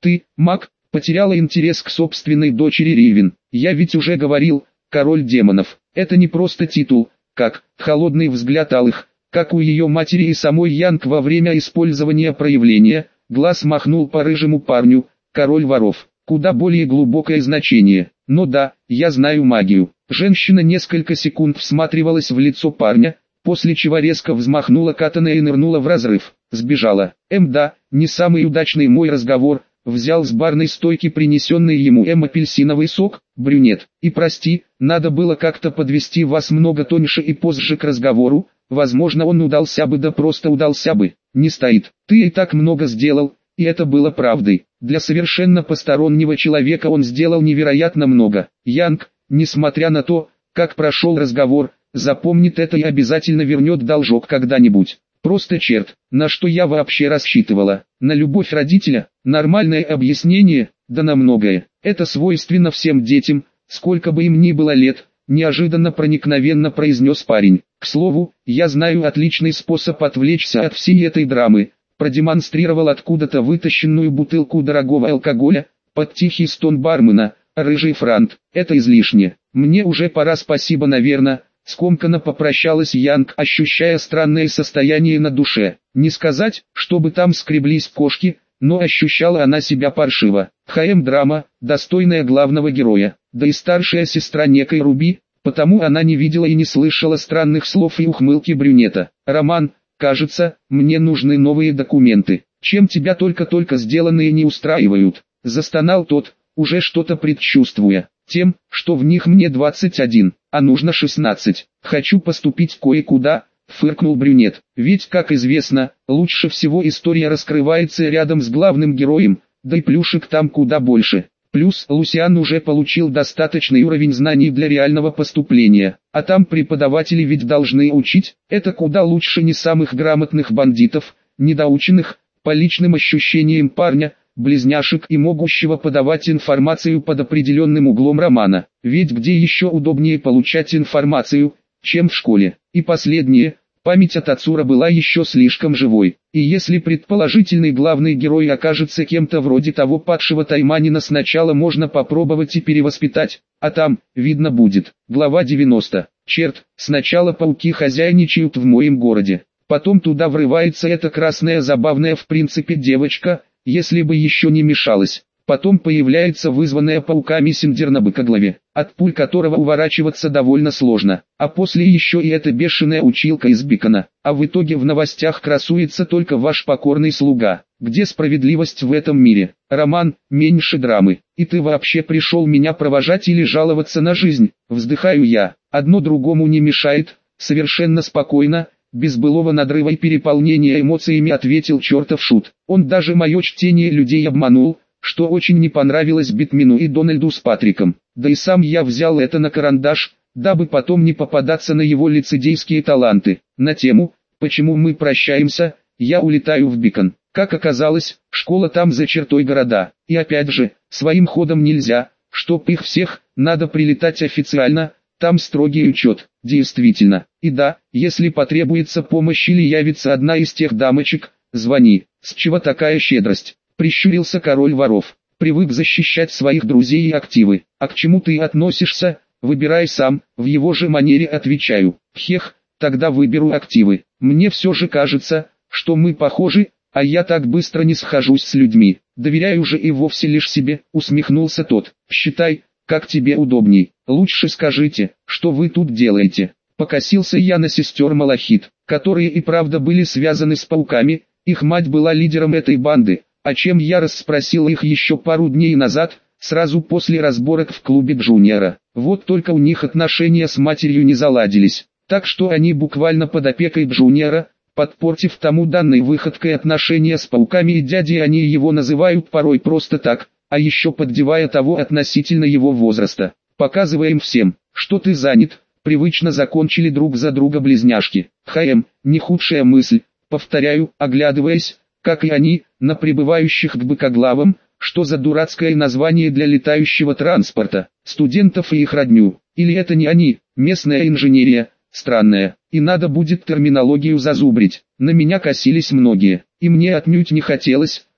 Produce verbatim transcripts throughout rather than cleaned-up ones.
Ты, маг, потеряла интерес к собственной дочери Ривен. Я ведь уже говорил, король демонов. Это не просто титул, как холодный взгляд алых, как у ее матери и самой Янг во время использования проявления. Глаз махнул по рыжему парню, король воров. Куда более глубокое значение. Но да, я знаю магию. Женщина несколько секунд всматривалась в лицо парня, после чего резко взмахнула катаной и нырнула в разрыв. Сбежала. Эм да, не самый удачный мой разговор. Взял с барной стойки принесенный ему Эм апельсиновый сок, брюнет. И прости, надо было как-то подвести вас много тоньше и позже к разговору. Возможно, он удался бы, да просто удался бы. Не стоит. Ты и так много сделал, и это было правдой. Для совершенно постороннего человека он сделал невероятно много. Янг, несмотря на то, как прошел разговор, запомнит это и обязательно вернет должок когда-нибудь. Просто черт, на что я вообще рассчитывала? На любовь родителя? Нормальное объяснение? Да на многое. Это свойственно всем детям, сколько бы им ни было лет, неожиданно проникновенно произнес парень. К слову, я знаю отличный способ отвлечься от всей этой драмы. Продемонстрировал откуда-то вытащенную бутылку дорогого алкоголя, под тихий стон бармена. Рыжий франт, это излишне. Мне уже пора, спасибо, наверное. Скомканно попрощалась Янг, ощущая странное состояние на душе. Не сказать, чтобы там скреблись кошки, но ощущала она себя паршиво. ХМ драма, достойная главного героя, да и старшая сестра некой Руби, потому она не видела и не слышала странных слов и ухмылки брюнета. Роман, кажется, мне нужны новые документы. Чем тебя только-только сделанные не устраивают? Застонал тот, уже что-то предчувствуя. Тем, что в них мне двадцать один, а нужно шестнадцать. Хочу поступить кое-куда, фыркнул брюнет. Ведь, как известно, лучше всего история раскрывается рядом с главным героем, да и плюшек там куда больше. Плюс Лусиан уже получил достаточный уровень знаний для реального поступления, а там преподаватели ведь должны учить, это куда лучше не самых грамотных бандитов, недоученных, по личным ощущениям парня, близняшек и могущего подавать информацию под определенным углом романа. Ведь где еще удобнее получать информацию, чем в школе. И последнее, память от Ацура была еще слишком живой. И если предположительный главный герой окажется кем-то вроде того падшего тайманина, сначала можно попробовать и перевоспитать, а там, видно будет. Глава девяносто. Черт, сначала пауки хозяйничают в моем городе. Потом туда врывается эта красная забавная в принципе девочка, если бы еще не мешалась. Потом появляется вызванная пауками Синдер на быкоглаве, от пуль которого уворачиваться довольно сложно. А после еще и эта бешеная училка из Бикона. А в итоге в новостях красуется только ваш покорный слуга. Где справедливость в этом мире? Роман, меньше драмы. И ты вообще пришел меня провожать или жаловаться на жизнь? Вздыхаю я. Одно другому не мешает. Совершенно спокойно, без былого надрыва и переполнения эмоциями ответил чертов шут. Он даже мое чтение людей обманул, что очень не понравилось Битмину и Дональду с Патриком. Да и сам я взял это на карандаш, дабы потом не попадаться на его лицедейские таланты. На тему, почему мы прощаемся, я улетаю в Бикон. Как оказалось, школа там за чертой города. И опять же, своим ходом нельзя, чтоб их всех, надо прилетать официально. Там строгий учет, действительно. И да, если потребуется помощь или явится одна из тех дамочек, звони. С чего такая щедрость? Прищурился король воров. Привык защищать своих друзей и активы. А к чему ты относишься? Выбирай сам, в его же манере отвечаю. Хех, тогда выберу активы. Мне все же кажется, что мы похожи, а я так быстро не схожусь с людьми. Доверяю же и вовсе лишь себе, усмехнулся тот. Считай, как тебе удобней. Лучше скажите, что вы тут делаете. Покосился я на сестер Малахит, которые и правда были связаны с пауками, их мать была лидером этой банды, о чем я расспросил их еще пару дней назад, сразу после разборок в клубе Джуниора. Вот только у них отношения с матерью не заладились, так что они буквально под опекой Джуниора, подпортив тому данной выходкой отношения с пауками, и дядей они его называют порой просто так, а еще поддевая того относительно его возраста. Показываем всем, что ты занят. Привычно закончили друг за друга близняшки. ХМ, не худшая мысль, повторяю, оглядываясь, как и они, на прибывающих к быкоглавам. Что за дурацкое название для летающего транспорта? Студентов и их родню. Или это не они, местная инженерия, странная. И надо будет терминологию зазубрить. На меня косились многие, и мне отнюдь не хотелось,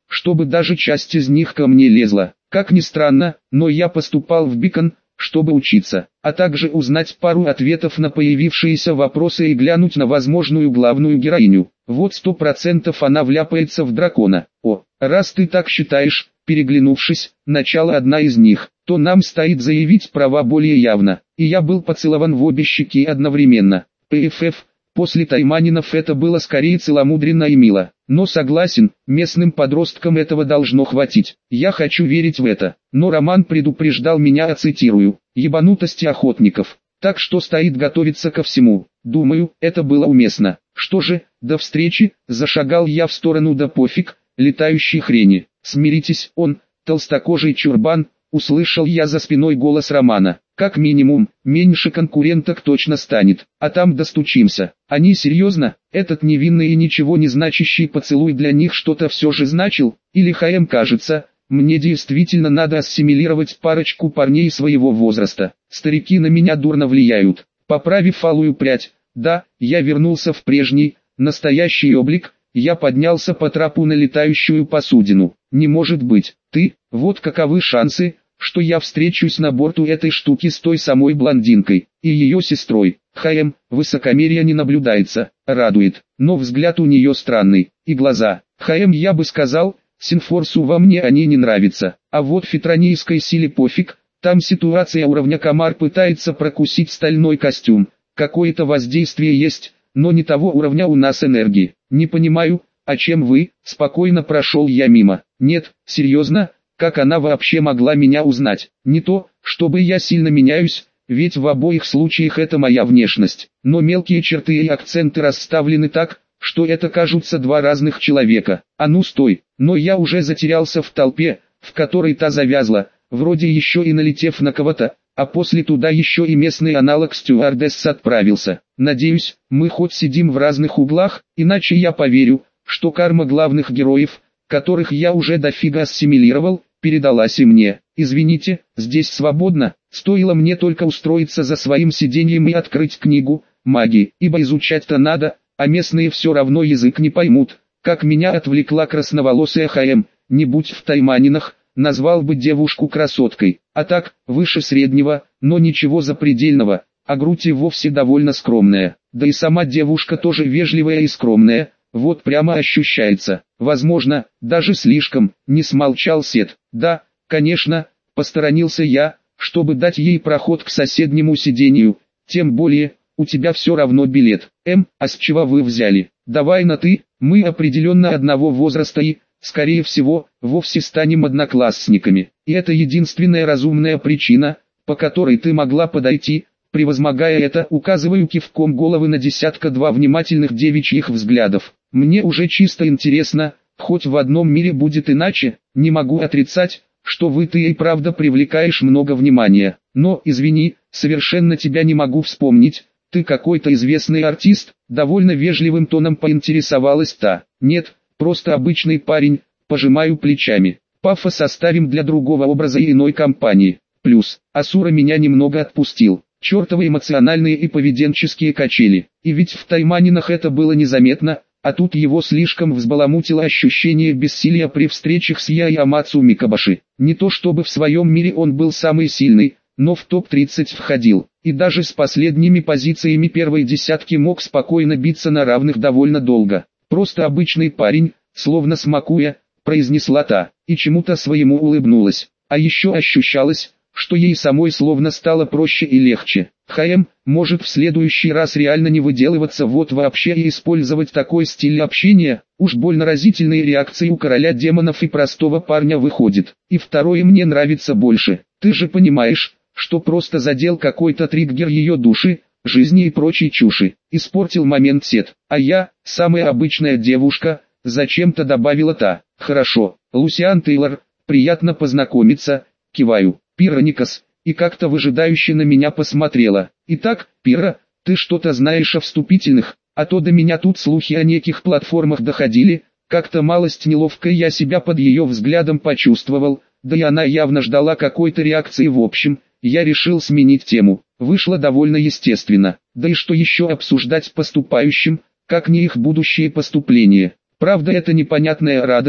чтобы даже часть из них ко мне лезла. Как ни странно, но я поступал в Бикон, чтобы учиться, а также узнать пару ответов на появившиеся вопросы и глянуть на возможную главную героиню. Вот сто процентов она вляпается в дракона. О, раз ты так считаешь, переглянувшись, начало одна из них, то нам стоит заявить права более явно. И я был поцелован в обе щеки одновременно. ПФФ, после Тайманинов это было скорее целомудренно и мило. Но согласен, местным подросткам этого должно хватить. Я хочу верить в это. Но Роман предупреждал меня о, цитирую, ебанутости охотников. Так что стоит готовиться ко всему. Думаю, это было уместно. Что же, до встречи, зашагал я в сторону, да пофиг, летающей хрени. Смиритесь, он, толстокожий чурбан, услышал я за спиной голос Романа. Как минимум, меньше конкуренток точно станет, а там достучимся. Они серьезно? Этот невинный и ничего не значащий поцелуй для них что-то все же значил? Или ХМ кажется, мне действительно надо ассимилировать парочку парней своего возраста. Старики на меня дурно влияют. Поправив алую прядь, да, я вернулся в прежний, настоящий облик, я поднялся по трапу на летающую посудину. Не может быть, ты, вот каковы шансы, что я встречусь на борту этой штуки с той самой блондинкой и ее сестрой. ХМ, высокомерия не наблюдается, радует, но взгляд у нее странный, и глаза. ХМ, я бы сказал, Синфорсу во мне они не нравятся, а вот фитронийской силе пофиг, там ситуация уровня комар пытается прокусить стальной костюм, какое-то воздействие есть, но не того уровня у нас энергии. Не понимаю, а чем вы, спокойно прошел я мимо. Нет, серьезно? Как она вообще могла меня узнать? Не то, чтобы я сильно меняюсь, ведь в обоих случаях это моя внешность. Но мелкие черты и акценты расставлены так, что это кажутся два разных человека. А ну стой, но я уже затерялся в толпе, в которой та завязла, вроде еще и налетев на кого-то, а после туда еще и местный аналог стюардесс отправился. Надеюсь, мы хоть сидим в разных углах, иначе я поверю, что карма главных героев, которых я уже дофига ассимилировал, передалась и мне. Извините, здесь свободно, стоило мне только устроиться за своим сиденьем и открыть книгу магии, ибо изучать-то надо, а местные все равно язык не поймут. Как меня отвлекла красноволосая ХМ, не будь в Тайманинах, назвал бы девушку красоткой, а так, выше среднего, но ничего запредельного, а грудь и вовсе довольно скромная, да и сама девушка тоже вежливая и скромная. Вот прямо ощущается, возможно, даже слишком, не смолчал Сет. Да, конечно, посторонился я, чтобы дать ей проход к соседнему сиденью, тем более, у тебя все равно билет. Эм, а с чего вы взяли? Давай на ты, мы определенно одного возраста и, скорее всего, вовсе станем одноклассниками. И это единственная разумная причина, по которой ты могла подойти. Превозмогая это, указываю кивком головы на десятка-два внимательных девичьих взглядов. Мне уже чисто интересно, хоть в одном мире будет иначе, не могу отрицать, что вы ты и правда привлекаешь много внимания. Но, извини, совершенно тебя не могу вспомнить, ты какой-то известный артист, довольно вежливым тоном поинтересовалась та. Нет, просто обычный парень, пожимаю плечами. Пафос оставим для другого образа и иной компании. Плюс, Асура меня немного отпустил. Чертовы эмоциональные и поведенческие качели. И ведь в Тайманинах это было незаметно, а тут его слишком взбаламутило ощущение бессилия при встречах с Я и Амацу Микабаши. Не то чтобы в своем мире он был самый сильный, но в топ тридцать входил, и даже с последними позициями первой десятки мог спокойно биться на равных довольно долго. Просто обычный парень, словно смакуя, произнесла та, и чему-то своему улыбнулась. А еще ощущалось, что ей самой словно стало проще и легче. ХМ, может в следующий раз реально не выделываться вот вообще и использовать такой стиль общения, уж больно разительные реакции у короля демонов и простого парня выходит. И второе мне нравится больше, ты же понимаешь, что просто задел какой-то триггер ее души, жизни и прочей чуши, испортил момент Сет, а я, самая обычная девушка, зачем-то добавила та. Хорошо, Лусиан Тейлор, приятно познакомиться, киваю. Пира Никас, и как-то выжидающе на меня посмотрела. Итак, Пира, ты что-то знаешь о вступительных, а то до меня тут слухи о неких платформах доходили, как-то малость неловко я себя под ее взглядом почувствовал, да и она явно ждала какой-то реакции в общем, я решил сменить тему, вышло довольно естественно, да и что еще обсуждать поступающим, как не их будущее поступление. Правда, это непонятная радость,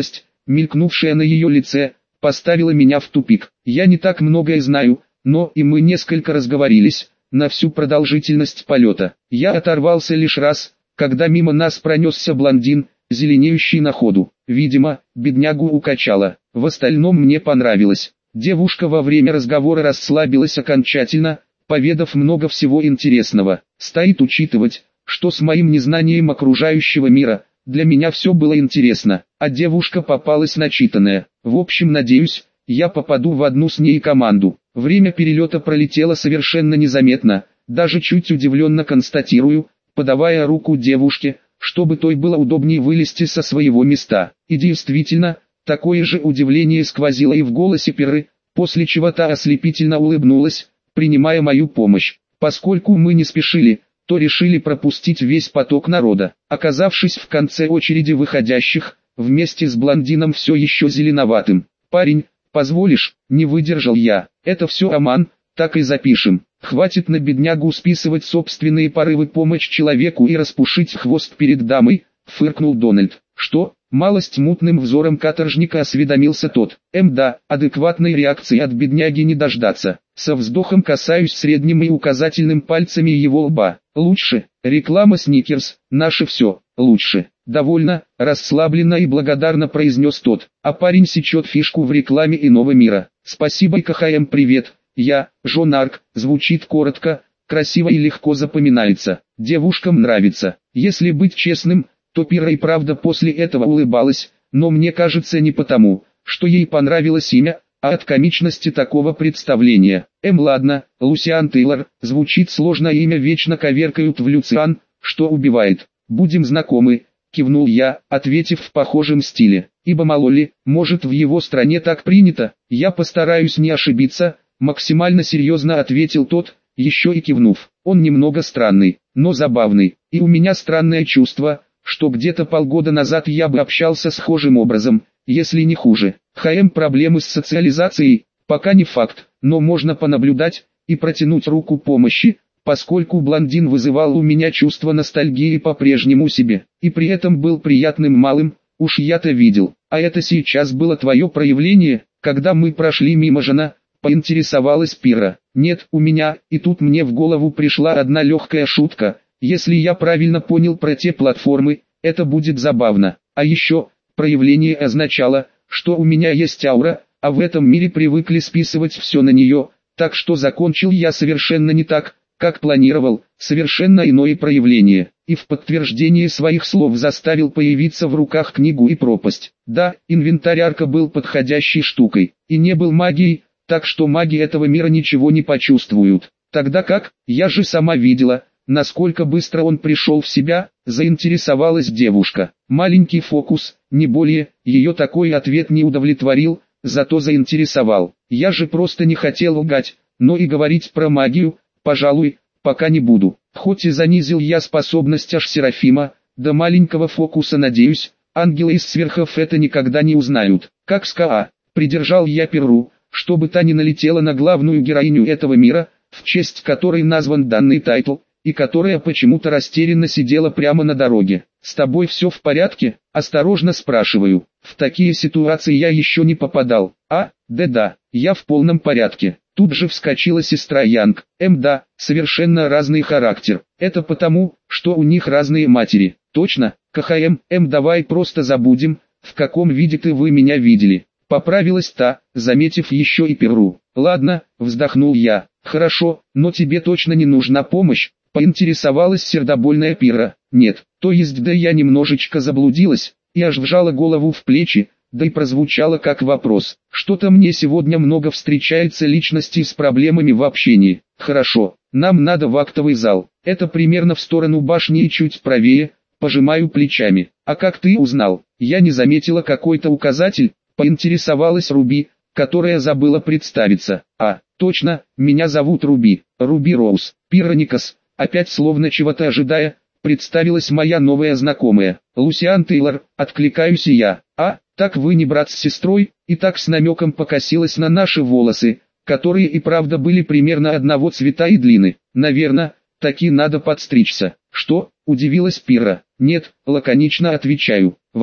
мелькнувшая на ее лице, поставила меня в тупик. Я не так многое знаю, но и мы несколько разговорились, на всю продолжительность полета. Я оторвался лишь раз, когда мимо нас пронесся блондин, зеленеющий на ходу. Видимо, беднягу укачало. В остальном мне понравилось. Девушка во время разговора расслабилась окончательно, поведав много всего интересного. Стоит учитывать, что с моим незнанием окружающего мира, для меня все было интересно, а девушка попалась начитанная. В общем, надеюсь, я попаду в одну с ней команду. Время перелета пролетело совершенно незаметно, даже чуть удивленно констатирую, подавая руку девушке, чтобы той было удобнее вылезти со своего места. И действительно, такое же удивление сквозило и в голосе Пирры, после чего та ослепительно улыбнулась, принимая мою помощь. Поскольку мы не спешили, то решили пропустить весь поток народа. Оказавшись в конце очереди выходящих, вместе с блондином все еще зеленоватым. «Парень, позволишь?» — не выдержал я. «Это все Аман, так и запишем. Хватит на беднягу списывать собственные порывы помочь человеку и распушить хвост перед дамой», — фыркнул Дональд. «Что?» — малость мутным взором каторжника осведомился тот. «Эм да, адекватной реакции от бедняги не дождаться». Со вздохом касаюсь средним и указательным пальцами его лба. «Лучше. Реклама Сникерс. Наше все. Лучше». «Довольно», — расслабленно и благодарно произнес тот. А парень сечет фишку в рекламе иного мира. «Спасибо и КХМ привет. Я, Жон Арк», звучит коротко, красиво и легко запоминается. Девушкам нравится. Если быть честным, то Пирра и правда после этого улыбалась, но мне кажется не потому, что ей понравилось имя, а от комичности такого представления. Эм ладно, Лусиан Тейлор, звучит сложно, имя вечно коверкают в Люциан, что убивает. «Будем знакомы», кивнул я, ответив в похожем стиле. Ибо мало ли, может в его стране так принято, я постараюсь не ошибиться, максимально серьезно ответил тот, еще и кивнув. Он немного странный, но забавный, и у меня странное чувство, что где-то полгода назад я бы общался схожим образом, если не хуже. ХМ проблемы с социализацией, пока не факт, но можно понаблюдать и протянуть руку помощи, поскольку блондин вызывал у меня чувство ностальгии по-прежнему себе, и при этом был приятным малым, уж я-то видел. А это сейчас было твое проявление, когда мы прошли мимо жена, поинтересовалась Пирра. Нет, у меня, и тут мне в голову пришла одна легкая шутка. Если я правильно понял про те платформы, это будет забавно. А еще, проявление означало, что у меня есть аура, а в этом мире привыкли списывать все на нее, так что закончил я совершенно не так, как планировал, совершенно иное проявление, и в подтверждение своих слов заставил появиться в руках книгу и пропасть. Да, инвентарь Арка был подходящей штукой, и не был магией, так что маги этого мира ничего не почувствуют. Тогда как, я же сама видела, насколько быстро он пришел в себя, заинтересовалась девушка. Маленький фокус, не более, ее такой ответ не удовлетворил, зато заинтересовал. Я же просто не хотел лгать, но и говорить про магию, пожалуй, пока не буду. Хоть и занизил я способность аж Серафима, до маленького фокуса надеюсь, ангелы из сверхов это никогда не узнают. Как СКА, придержал я Пирру, чтобы та не налетела на главную героиню этого мира, в честь которой назван данный тайтл, и которая почему-то растерянно сидела прямо на дороге. «С тобой все в порядке?» – осторожно спрашиваю. В такие ситуации я еще не попадал. А, да-да, я в полном порядке. Тут же вскочила сестра Янг. Эм да, совершенно разный характер. Это потому, что у них разные матери. Точно, КХМ, эм давай просто забудем, в каком виде ты вы меня видели. Поправилась та, заметив еще и Пирру. Ладно, вздохнул я. Хорошо, но тебе точно не нужна помощь, поинтересовалась сердобольная Пирра. Нет, то есть да я немножечко заблудилась, и аж вжала голову в плечи, да и прозвучало как вопрос. Что-то мне сегодня много встречается личностей с проблемами в общении. Хорошо, нам надо в актовый зал. Это примерно в сторону башни и чуть правее, пожимаю плечами. А как ты узнал? Я не заметила какой-то указатель, поинтересовалась Руби, которая забыла представиться. А, точно, меня зовут Руби, Руби Роуз. Пирра Никас, опять словно чего-то ожидая, представилась моя новая знакомая. Лусиан Тейлор, откликаюсь и я. А, так вы не брат с сестрой? И так с намеком покосилась на наши волосы, которые и правда были примерно одного цвета и длины. Наверное, таки надо подстричься. Что? Удивилась Пирра. Нет, лаконично отвечаю. Вау.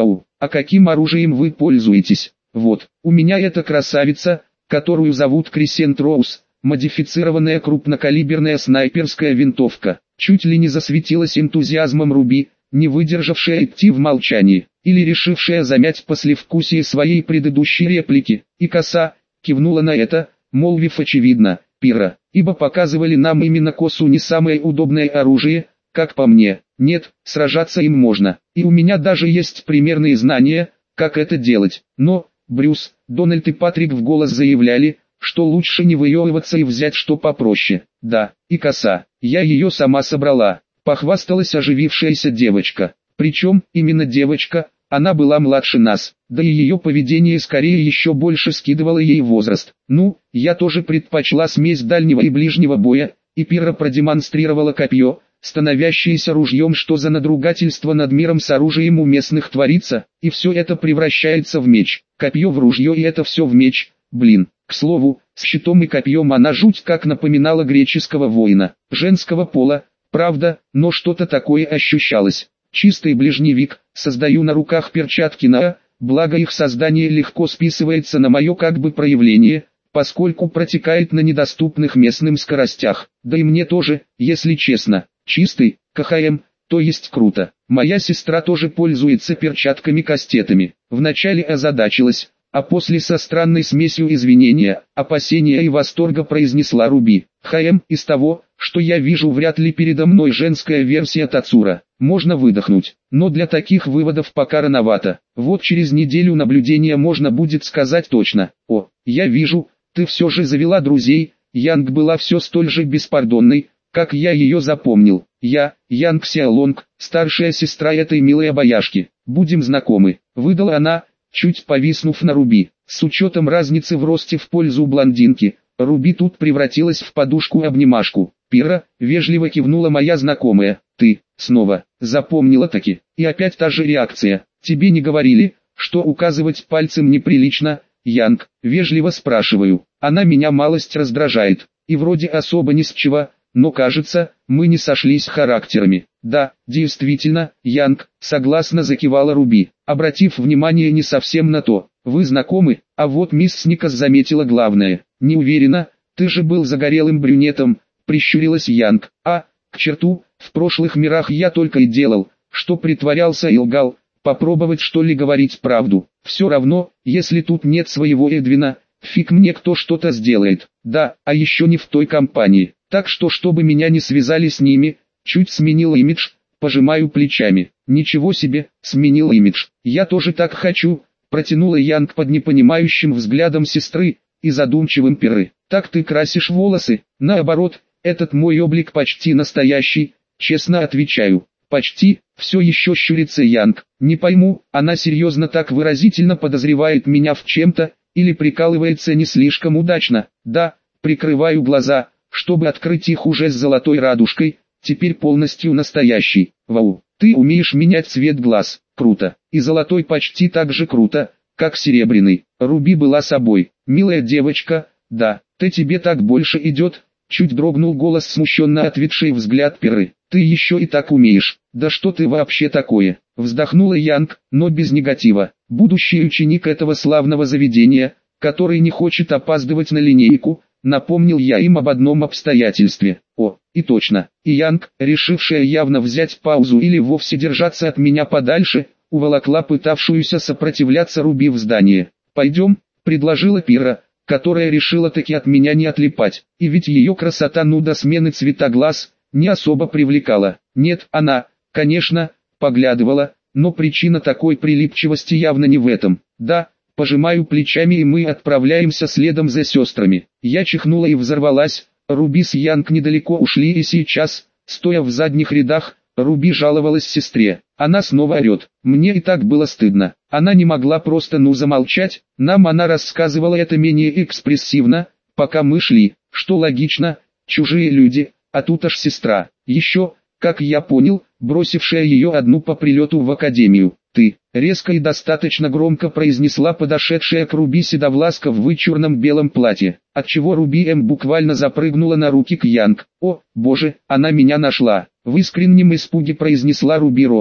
а каким оружием вы пользуетесь? Вот, у меня эта красавица, которую зовут Крисент Роуз, модифицированная крупнокалиберная снайперская винтовка. Чуть ли не засветилась энтузиазмом Руби, не выдержавшая идти в молчании, или решившая замять послевкусие своей предыдущей реплики, и коса кивнула на это, молвив очевидно, пира, ибо показывали нам именно косу не самое удобное оружие, как по мне. Нет, сражаться им можно, и у меня даже есть примерные знания, как это делать, но, Брюс, Дональд и Патрик в голос заявляли, что лучше не выебываться и взять что попроще. Да, и коса, я ее сама собрала, похвасталась оживившаяся девочка. Причем, именно девочка, она была младше нас, да и ее поведение скорее еще больше скидывало ей возраст. Ну, я тоже предпочла смесь дальнего и ближнего боя, и Пирра продемонстрировала копье, становящееся ружьем, что за надругательство над миром с оружием у местных творится, и все это превращается в меч. Копье в ружье и это все в меч, блин. К слову, с щитом и копьем она жуть как напоминала греческого воина, женского пола, правда, но что-то такое ощущалось. Чистый ближневик, создаю на руках перчатки на «а», благо их создание легко списывается на мое как бы проявление, поскольку протекает на недоступных местным скоростях, да и мне тоже, если честно, чистый, КХМ, то есть круто. Моя сестра тоже пользуется перчатками-кастетами, вначале озадачилась, а после со странной смесью извинения, опасения и восторга произнесла Руби. ХМ, из того, что я вижу, вряд ли передо мной женская версия Тацура. Можно выдохнуть, но для таких выводов пока рановато. Вот через неделю наблюдения можно будет сказать точно. О, я вижу, ты все же завела друзей. Янг была все столь же беспардонной, как я ее запомнил. Я, Янг Сяолонг, старшая сестра этой милой обаяшки. Будем знакомы, выдала она, чуть повиснув на Руби. С учетом разницы в росте в пользу блондинки, Руби тут превратилась в подушку-обнимашку. Пира, вежливо кивнула моя знакомая. Ты, снова, запомнила таки. И опять та же реакция. Тебе не говорили, что указывать пальцем неприлично? Янг, вежливо спрашиваю. Она меня малость раздражает. И вроде особо ни с чего, но кажется, мы не сошлись характерами. Да, действительно, Янг, согласно закивала Руби, обратив внимание не совсем на то. Вы знакомы, а вот мисс Сникас заметила главное. Не уверена, ты же был загорелым брюнетом, прищурилась Янг. А, к черту, в прошлых мирах я только и делал, что притворялся и лгал. Попробовать что ли говорить правду. Все равно, если тут нет своего Эдвина, фиг мне кто что-то сделает. Да, а еще не в той компании. Так что чтобы меня не связали с ними, чуть сменил имидж, пожимаю плечами. Ничего себе, сменил имидж. Я тоже так хочу, протянула Янг под непонимающим взглядом сестры и задумчивым Пиры. Так ты красишь волосы? Наоборот, этот мой облик почти настоящий, честно отвечаю. Почти, все еще щурится Янг. Не пойму, она серьезно так выразительно подозревает меня в чем-то, или прикалывается не слишком удачно. Да, прикрываю глаза, чтобы открыть их уже с золотой радужкой, теперь полностью настоящий. Вау, ты умеешь менять цвет глаз, круто. И золотой почти так же круто, как серебряный. Руби была собой, милая девочка, да, ты тебе так больше идет. Чуть дрогнул голос смущенно ответший взгляд Пиры. Ты еще и так умеешь. Да что ты вообще такое? Вздохнула Янг, но без негатива. Будущий ученик этого славного заведения, который не хочет опаздывать на линейку, напомнил я им об одном обстоятельстве. О, и точно. И Янг, решившая явно взять паузу или вовсе держаться от меня подальше, уволокла пытавшуюся сопротивляться Руби в здание. Пойдем, предложила Пира, которая решила таки от меня не отлипать, и ведь ее красота ну до смены цвета глаз, не особо привлекала. Нет, она, конечно, поглядывала, но причина такой прилипчивости явно не в этом. Да, пожимаю плечами и мы отправляемся следом за сестрами. Я чихнула и взорвалась, Руби с Янг недалеко ушли и сейчас, стоя в задних рядах, Руби жаловалась сестре. Она снова орет. Мне и так было стыдно. Она не могла просто ну замолчать. Нам она рассказывала это менее экспрессивно, пока мы шли, что логично, чужие люди, а тут аж сестра. Еще, как я понял, бросившая ее одну по прилету в академию. Ты, резко и достаточно громко произнесла подошедшая к Руби седовласка в вычурном белом платье, отчего Руби М буквально запрыгнула на руки к Янг. О, боже, она меня нашла. В искреннем испуге произнесла Руби Роуз.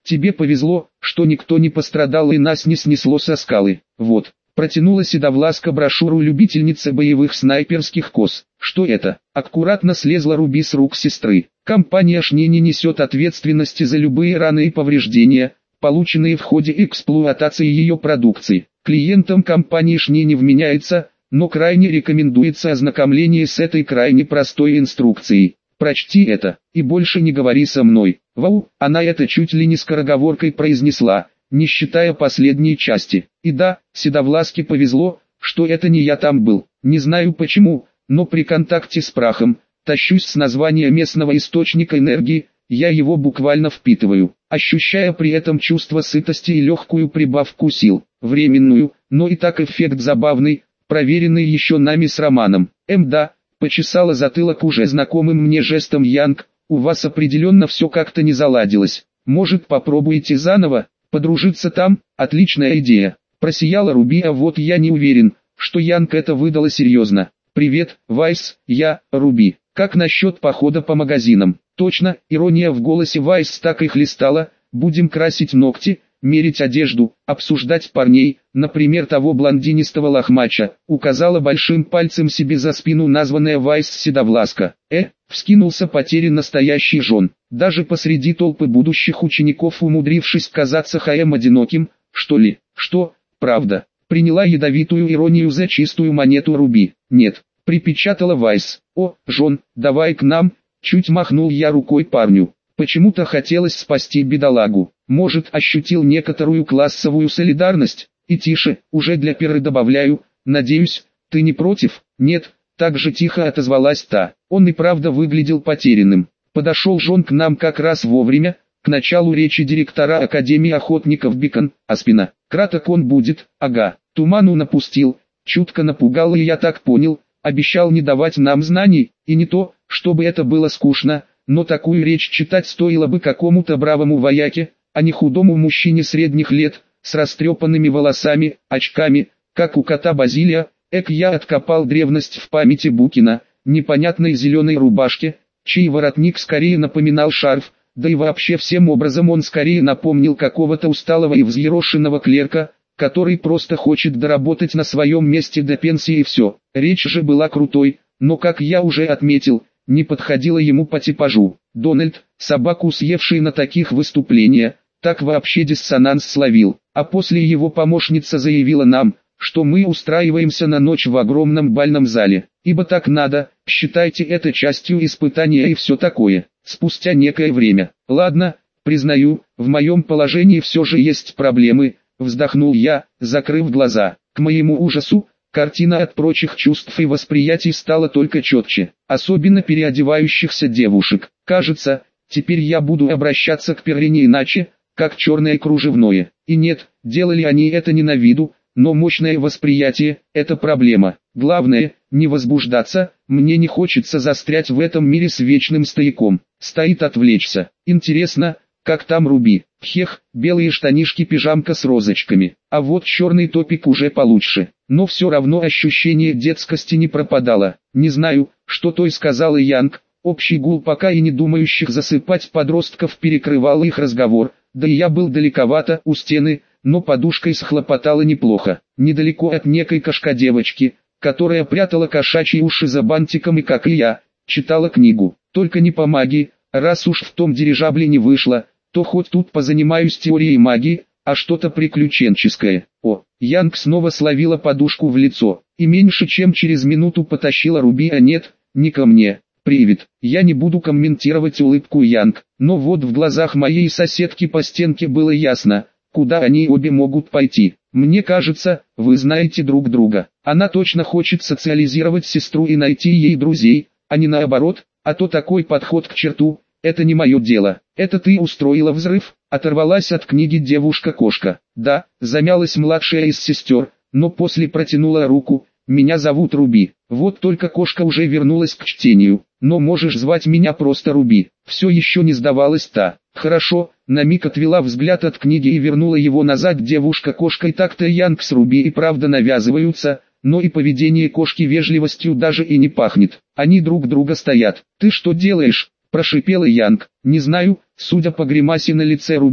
тебе повезло, что никто не пострадал и нас не снесло со скалы. Вот. Протянула седовласка брошюру любительница боевых снайперских кос. Что это? Аккуратно слезла Руби с рук сестры. Компания Шни не несет ответственности за любые раны и повреждения, полученные в ходе эксплуатации ее продукции. Клиентам компании Шни не вменяется, но крайне рекомендуется ознакомление с этой крайне простой инструкцией. Прочти это, и больше не говори со мной. Вау, она это чуть ли не скороговоркой произнесла, не считая последней части. И да, седовласке повезло, что это не я там был. Не знаю почему, но при контакте с прахом, тащусь с названия местного источника энергии, я его буквально впитываю, ощущая при этом чувство сытости и легкую прибавку сил. Временную, но и так эффект забавный, проверенный еще нами с Романом. Эм да, почесала затылок уже знакомым мне жестом Янг, у вас определенно все как-то не заладилось. Может, попробуете заново? Подружиться там, отличная идея. Просияла Руби, а вот я не уверен, что Янг это выдала серьезно. Привет, Вайс, я, Руби. Как насчет похода по магазинам? Точно, ирония в голосе Вайс так и хлестала. Будем красить ногти, мерить одежду, обсуждать парней, например того блондинистого лохмача, указала большим пальцем себе за спину названная Вайс седовласка. Э, вскинулся потерянно настоящий Жон, даже посреди толпы будущих учеников умудрившись казаться хаем одиноким, что ли, что, правда, приняла ядовитую иронию за чистую монету Руби. Нет, припечатала Вайс. О, Жон, давай к нам, чуть махнул я рукой парню. Почему-то хотелось спасти бедолагу. Может, ощутил некоторую классовую солидарность? И тише, уже для перы добавляю, надеюсь, ты не против? Нет, так же тихо отозвалась та. Он и правда выглядел потерянным. Подошел Жон к нам как раз вовремя, к началу речи директора Академии охотников Бикон, а спина. Краток он будет, ага, туману напустил, чутко напугал и я так понял, обещал не давать нам знаний, и не то, чтобы это было скучно, но такую речь читать стоило бы какому-то бравому вояке, а не худому мужчине средних лет, с растрепанными волосами, очками, как у кота Базилия. Эк, я откопал древность в памяти Букина, непонятной зеленой рубашке, чей воротник скорее напоминал шарф, да и вообще всем образом он скорее напомнил какого-то усталого и взъерошенного клерка, который просто хочет доработать на своем месте до пенсии и все. Речь же была крутой, но, как я уже отметил, не подходила ему по типажу. Дональд, собаку съевший на таких выступлениях, так вообще диссонанс словил, а после его помощница заявила нам, что мы устраиваемся на ночь в огромном бальном зале, ибо так надо, считайте это частью испытания и все такое. Спустя некое время, ладно, признаю, в моем положении все же есть проблемы, вздохнул я, закрыв глаза. К моему ужасу, картина от прочих чувств и восприятий стала только четче, особенно переодевающихся девушек. Кажется, теперь я буду обращаться к Перри не иначе, как черное кружевное. И нет, делали они это не на виду, но мощное восприятие – это проблема. Главное, не возбуждаться, мне не хочется застрять в этом мире с вечным стояком. Стоит отвлечься. Интересно, как там Руби? Хех, белые штанишки-пижамка с розочками. А вот черный топик уже получше. Но все равно ощущение детскости не пропадало. Не знаю, что той сказала Янг. Общий гул пока и не думающих засыпать подростков перекрывал их разговор. Да и я был далековато у стены, но подушкой схлопотала неплохо. Недалеко от некой кошка-девочки, которая прятала кошачьи уши за бантиком и, как и я, читала книгу. Только не по магии, раз уж в том дирижабле не вышло, то хоть тут позанимаюсь теорией магии, а что-то приключенческое. О, Янг снова словила подушку в лицо, и меньше чем через минуту потащила Руби, а нет, не ко мне. Привет, я не буду комментировать улыбку Янг, но вот в глазах моей соседки по стенке было ясно, куда они обе могут пойти. Мне кажется, вы знаете друг друга. Она точно хочет социализировать сестру и найти ей друзей, а не наоборот, а то такой подход к черту, это не мое дело. Это ты устроила взрыв, оторвалась от книги девушка-кошка. Да, замялась младшая из сестер, но после протянула руку. Меня зовут Руби. Вот только кошка уже вернулась к чтению, но можешь звать меня просто Руби. Все еще не сдавалась та. Хорошо, на миг отвела взгляд от книги и вернула его назад девушка-кошка. И так-то Янг с Руби и правда навязываются, но и поведение кошки вежливостью даже и не пахнет. Они друг друга стоят. Ты что делаешь? Прошипела Янг. Не знаю, судя по гримасе на лице Руби,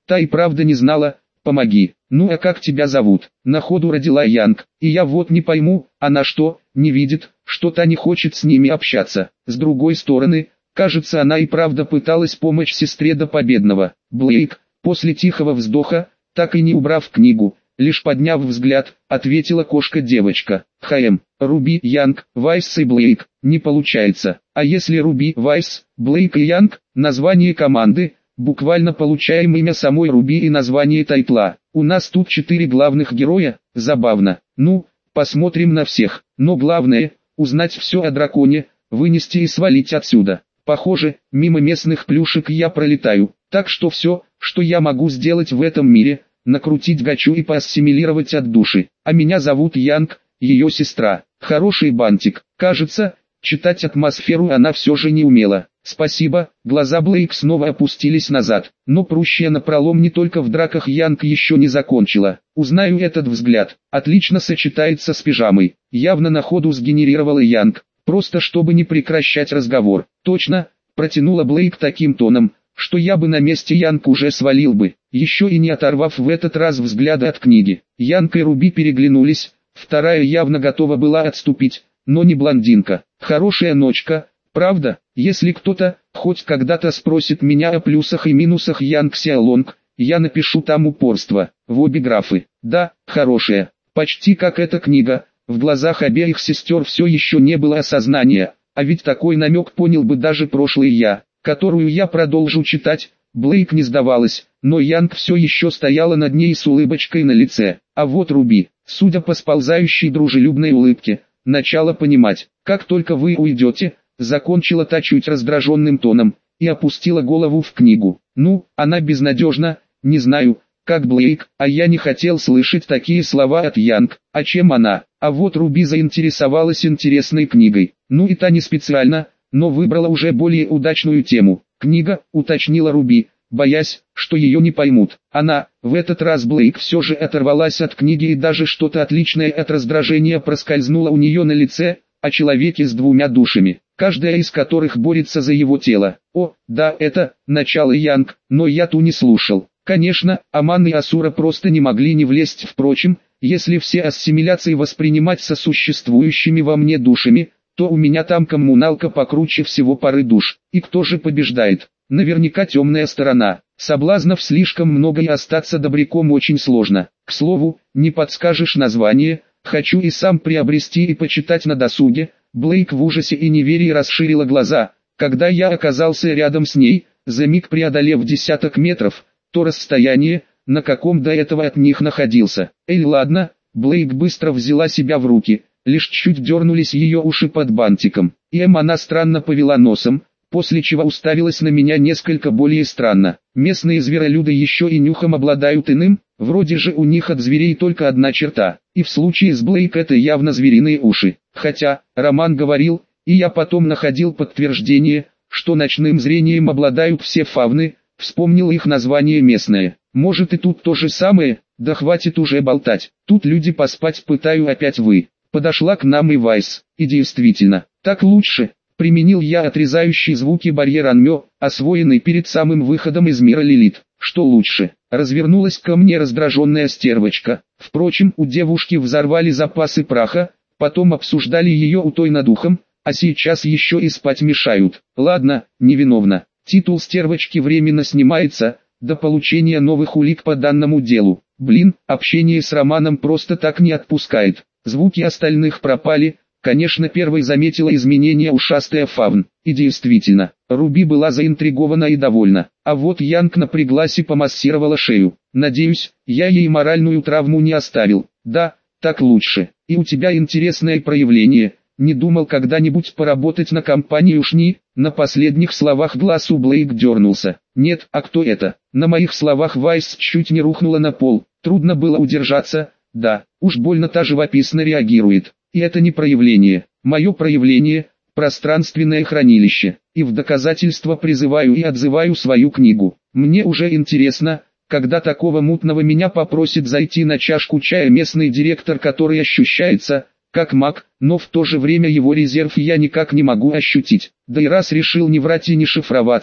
Та и правда не знала, помоги. Ну а как тебя зовут? На ходу родила Янг, и я вот не пойму, она что, не видит, что та не хочет с ними общаться. С другой стороны, кажется, она и правда пыталась помочь сестре до победного. Блейк, после тихого вздоха, так и не убрав книгу, лишь подняв взгляд, ответила кошка-девочка. ХМ, Руби, Янг, Вайс и Блейк, не получается. А если Руби, Вайс, Блейк и Янг, название команды, буквально получаем имя самой Руби и название тайтла. У нас тут четыре главных героя, забавно. Ну, посмотрим на всех. Но главное, узнать все о драконе, вынести и свалить отсюда. Похоже, мимо местных плюшек я пролетаю. Так что все, что я могу сделать в этом мире, накрутить гачу и поассимилировать от души. А меня зовут Янг, ее сестра. Хороший бантик. Кажется, читать атмосферу она все же не умела. Спасибо, глаза Блейк снова опустились назад. Но прущая напролом не только в драках Янг еще не закончила. Узнаю этот взгляд. Отлично сочетается с пижамой. Явно на ходу сгенерировала Янг. Просто чтобы не прекращать разговор. Точно, протянула Блейк таким тоном, что я бы на месте Янг уже свалил бы, еще и не оторвав в этот раз взгляда от книги. Янг и Руби переглянулись, вторая явно готова была отступить, но не блондинка. Хорошая ночка, правда? Если кто-то, хоть когда-то спросит меня о плюсах и минусах Янг Сяолонг, я напишу там упорство, в обе графы. Да, хорошая, почти как эта книга. В глазах обеих сестер все еще не было осознания, а ведь такой намек понял бы даже прошлый я, которую я продолжу читать. Блейк не сдавалась, но Янг все еще стояла над ней с улыбочкой на лице. А вот Руби, судя по сползающей дружелюбной улыбке, начала понимать, как только вы уйдете, закончила та чуть раздраженным тоном, и опустила голову в книгу. Ну, она безнадежна, не знаю, как Блейк, а я не хотел слышать такие слова от Янг. А чем она? А вот Руби заинтересовалась интересной книгой. Ну и та не специально, но выбрала уже более удачную тему. Книга, уточнила Руби, боясь, что ее не поймут. Она, в этот раз Блейк все же оторвалась от книги и даже что-то отличное от раздражения проскользнуло у нее на лице, о человеке с двумя душами, каждая из которых борется за его тело. О, да, это, начало Янг, но я ту не слушал. Конечно, Аман и Асура просто не могли не влезть. Впрочем, если все ассимиляции воспринимать сосуществующими во мне душами, то у меня там коммуналка покруче всего пары душ. И кто же побеждает? Наверняка темная сторона. Соблазнов слишком много и остаться добряком очень сложно. К слову, не подскажешь название? Хочу и сам приобрести и почитать на досуге. Блейк в ужасе и неверии расширила глаза, когда я оказался рядом с ней, за миг преодолев десяток метров, то расстояние, на каком до этого от них находился. Эй, ладно, Блейк быстро взяла себя в руки, лишь чуть дернулись ее уши под бантиком. И эм она странно повела носом, после чего уставилась на меня несколько более странно. Местные зверолюды еще и нюхом обладают иным, вроде же у них от зверей только одна черта, и в случае с Блейк это явно звериные уши. Хотя, Роман говорил, и я потом находил подтверждение, что ночным зрением обладают все фавны, вспомнил их название местное. Может и тут то же самое? Да хватит уже болтать, тут люди поспать пытаю опять вы. Подошла к нам и Вайс, и действительно, так лучше. Применил я отрезающий звуки барьер Анмё, освоенный перед самым выходом из мира Лилит. Что лучше? Развернулась ко мне раздраженная стервочка. Впрочем, у девушки взорвали запасы праха, потом обсуждали ее у той над ухом, а сейчас еще и спать мешают. Ладно, невиновна. Титул стервочки временно снимается, до получения новых улик по данному делу. Блин, общение с Романом просто так не отпускает. Звуки остальных пропали. Конечно, первой заметила изменения ушастая фавн. И действительно, Руби была заинтригована и довольна. А вот Янг напряглась и помассировала шею. Надеюсь, я ей моральную травму не оставил. Да, так лучше. И у тебя интересное проявление. Не думал когда-нибудь поработать на компанию Шни? На последних словах глаз у Блейк дернулся. Нет, а кто это? На моих словах Вайс чуть не рухнула на пол. Трудно было удержаться. Да, уж больно та живописно реагирует. И это не проявление. Мое проявление – пространственное хранилище. И в доказательство призываю и отзываю свою книгу. Мне уже интересно, когда такого мутного меня попросит зайти на чашку чая местный директор, который ощущается как маг, но в то же время его резерв я никак не могу ощутить. Да и раз решил не врать и не шифроваться,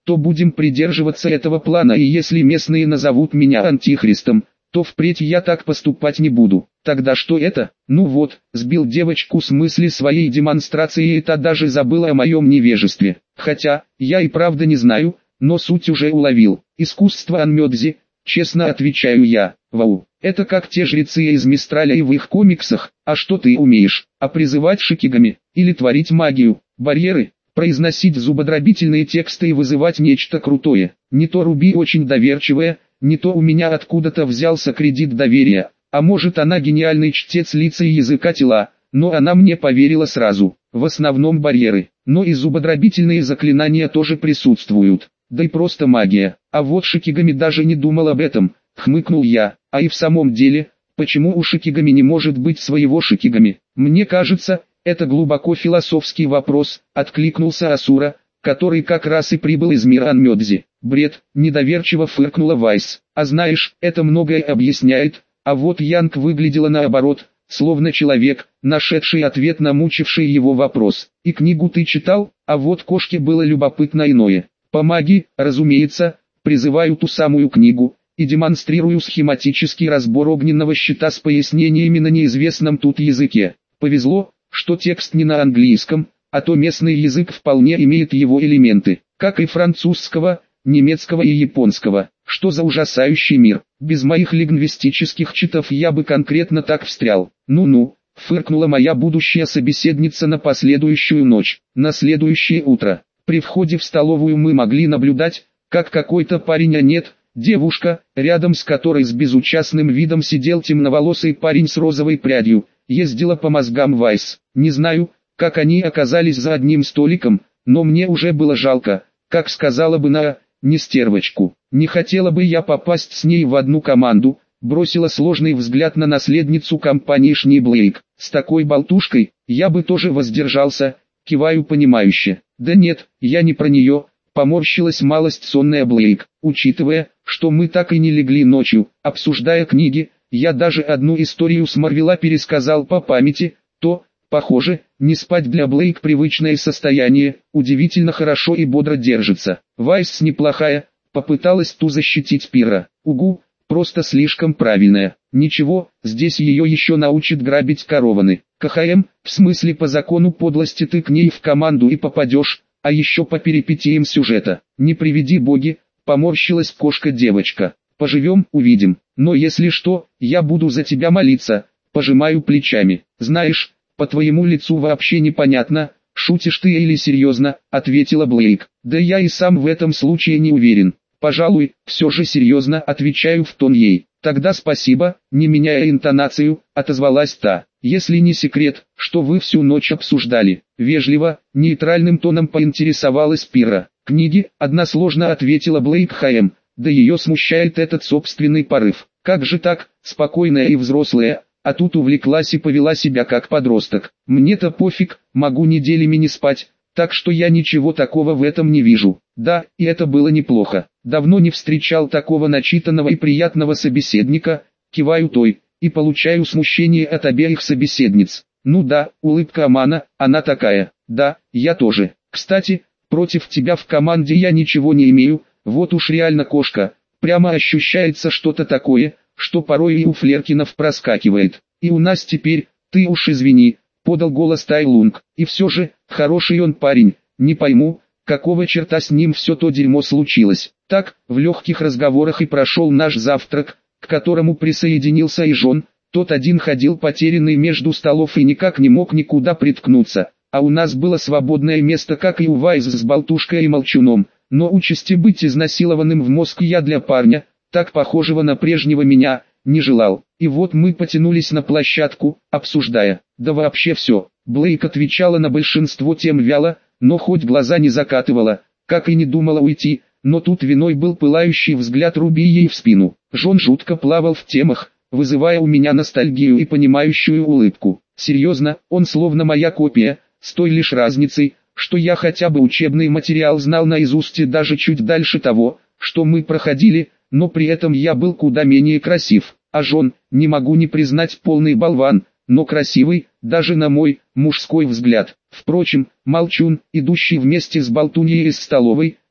то будем придерживаться этого плана, и если местные назовут меня антихристом, то впредь я так поступать не буду. Тогда что это? Ну вот, сбил девочку с мысли своей демонстрации, и та даже забыла о моем невежестве. Хотя, я и правда не знаю, но суть уже уловил. Искусство Анмёдзи, честно отвечаю я. Вау, это как те жрецы из Мистраля и в их комиксах. А что ты умеешь? А призывать шикигами? Или творить магию? Барьеры? Произносить зубодробительные тексты и вызывать нечто крутое? Не то Руби очень доверчивая, не то у меня откуда-то взялся кредит доверия, а может она гениальный чтец лица и языка тела, но она мне поверила сразу. В основном барьеры, но и зубодробительные заклинания тоже присутствуют, да и просто магия. А вот шикигами даже не думал об этом, хмыкнул я. А и в самом деле, почему у шикигами не может быть своего шикигами? Мне кажется, это глубоко философский вопрос, откликнулся Асура, который как раз и прибыл из мира Анмёдзи. Бред, недоверчиво фыркнула Вайс. А знаешь, это многое объясняет. А вот Янг выглядела наоборот, словно человек, нашедший ответ на мучивший его вопрос. И книгу ты читал? А вот кошке было любопытно иное. По магии, разумеется, призываю ту самую книгу и демонстрирую схематический разбор огненного щита с пояснениями на неизвестном тут языке. Повезло, что текст не на английском, а то местный язык вполне имеет его элементы, как и французского, немецкого и японского. Что за ужасающий мир? Без моих лингвистических читов я бы конкретно так встрял. Ну-ну, фыркнула моя будущая собеседница на последующую ночь. На следующее утро, при входе в столовую мы могли наблюдать, как какой-то парень, а нет, девушка, рядом с которой с безучастным видом сидел темноволосый парень с розовой прядью, ездила по мозгам Вайс. Не знаю, как они оказались за одним столиком, но мне уже было жалко, как сказала бы Наа, не стервочку. Не хотела бы я попасть с ней в одну команду, бросила сложный взгляд на наследницу компании Шниблейк. С такой болтушкой, я бы тоже воздержался, киваю понимающе. Да нет, я не про нее, поморщилась малость сонная Блейк. Учитывая, что мы так и не легли ночью, обсуждая книги, я даже одну историю с Марвела пересказал по памяти, то, похоже, не спать для Блейк привычное состояние, удивительно хорошо и бодро держится. Вайс неплохая, попыталась ту защитить Пира. Угу, просто слишком правильная. Ничего, здесь ее еще научат грабить корованы. КХМ, в смысле по закону подлости ты к ней в команду и попадешь, а еще по перипетиям сюжета. Не приведи боги, поморщилась кошка-девочка. Поживем, увидим. Но если что, я буду за тебя молиться. Пожимаю плечами. Знаешь, по твоему лицу вообще непонятно, шутишь ты или серьезно, ответила Блейк. Да я и сам в этом случае не уверен. Пожалуй, все же серьезно, отвечаю в тон ей. Тогда спасибо, не меняя интонацию, отозвалась та. Если не секрет, что вы всю ночь обсуждали? Вежливо, нейтральным тоном поинтересовалась Пира. Книги, односложно ответила Блейк Хайм. Да ее смущает этот собственный порыв. Как же так, спокойная и взрослая, а тут увлеклась и повела себя как подросток. Мне-то пофиг, могу неделями не спать, так что я ничего такого в этом не вижу. Да, и это было неплохо. Давно не встречал такого начитанного и приятного собеседника, киваю той, и получаю смущение от обеих собеседниц. Ну да, улыбка Амана, она такая. Да, я тоже. Кстати, против тебя в команде я ничего не имею, вот уж реально кошка. Прямо ощущается что-то такое, что порой и у Флеркинов проскакивает. И у нас теперь, ты уж извини, подал голос Тайлунг. И все же, хороший он парень, не пойму, какого черта с ним все то дерьмо случилось. Так, в легких разговорах и прошел наш завтрак, к которому присоединился и Жон. Тот один ходил потерянный между столов и никак не мог никуда приткнуться. А у нас было свободное место, как и у Вайз с болтушкой и молчуном. Но участи быть изнасилованным в мозг я для парня, так похожего на прежнего меня, не желал. И вот мы потянулись на площадку, обсуждая. Да вообще все. Блейк отвечала на большинство тем вяло, но хоть глаза не закатывала, как и не думала уйти, но тут виной был пылающий взгляд Руби ей в спину. Жон жутко плавал в темах, вызывая у меня ностальгию и понимающую улыбку. Серьезно, он словно моя копия, с той лишь разницей, что я хотя бы учебный материал знал наизусть и даже чуть дальше того, что мы проходили, но при этом я был куда менее красив. А Жон, не могу не признать, полный болван, но красивый, даже на мой, мужской взгляд. Впрочем, Молчун, идущий вместе с болтуньей из столовой,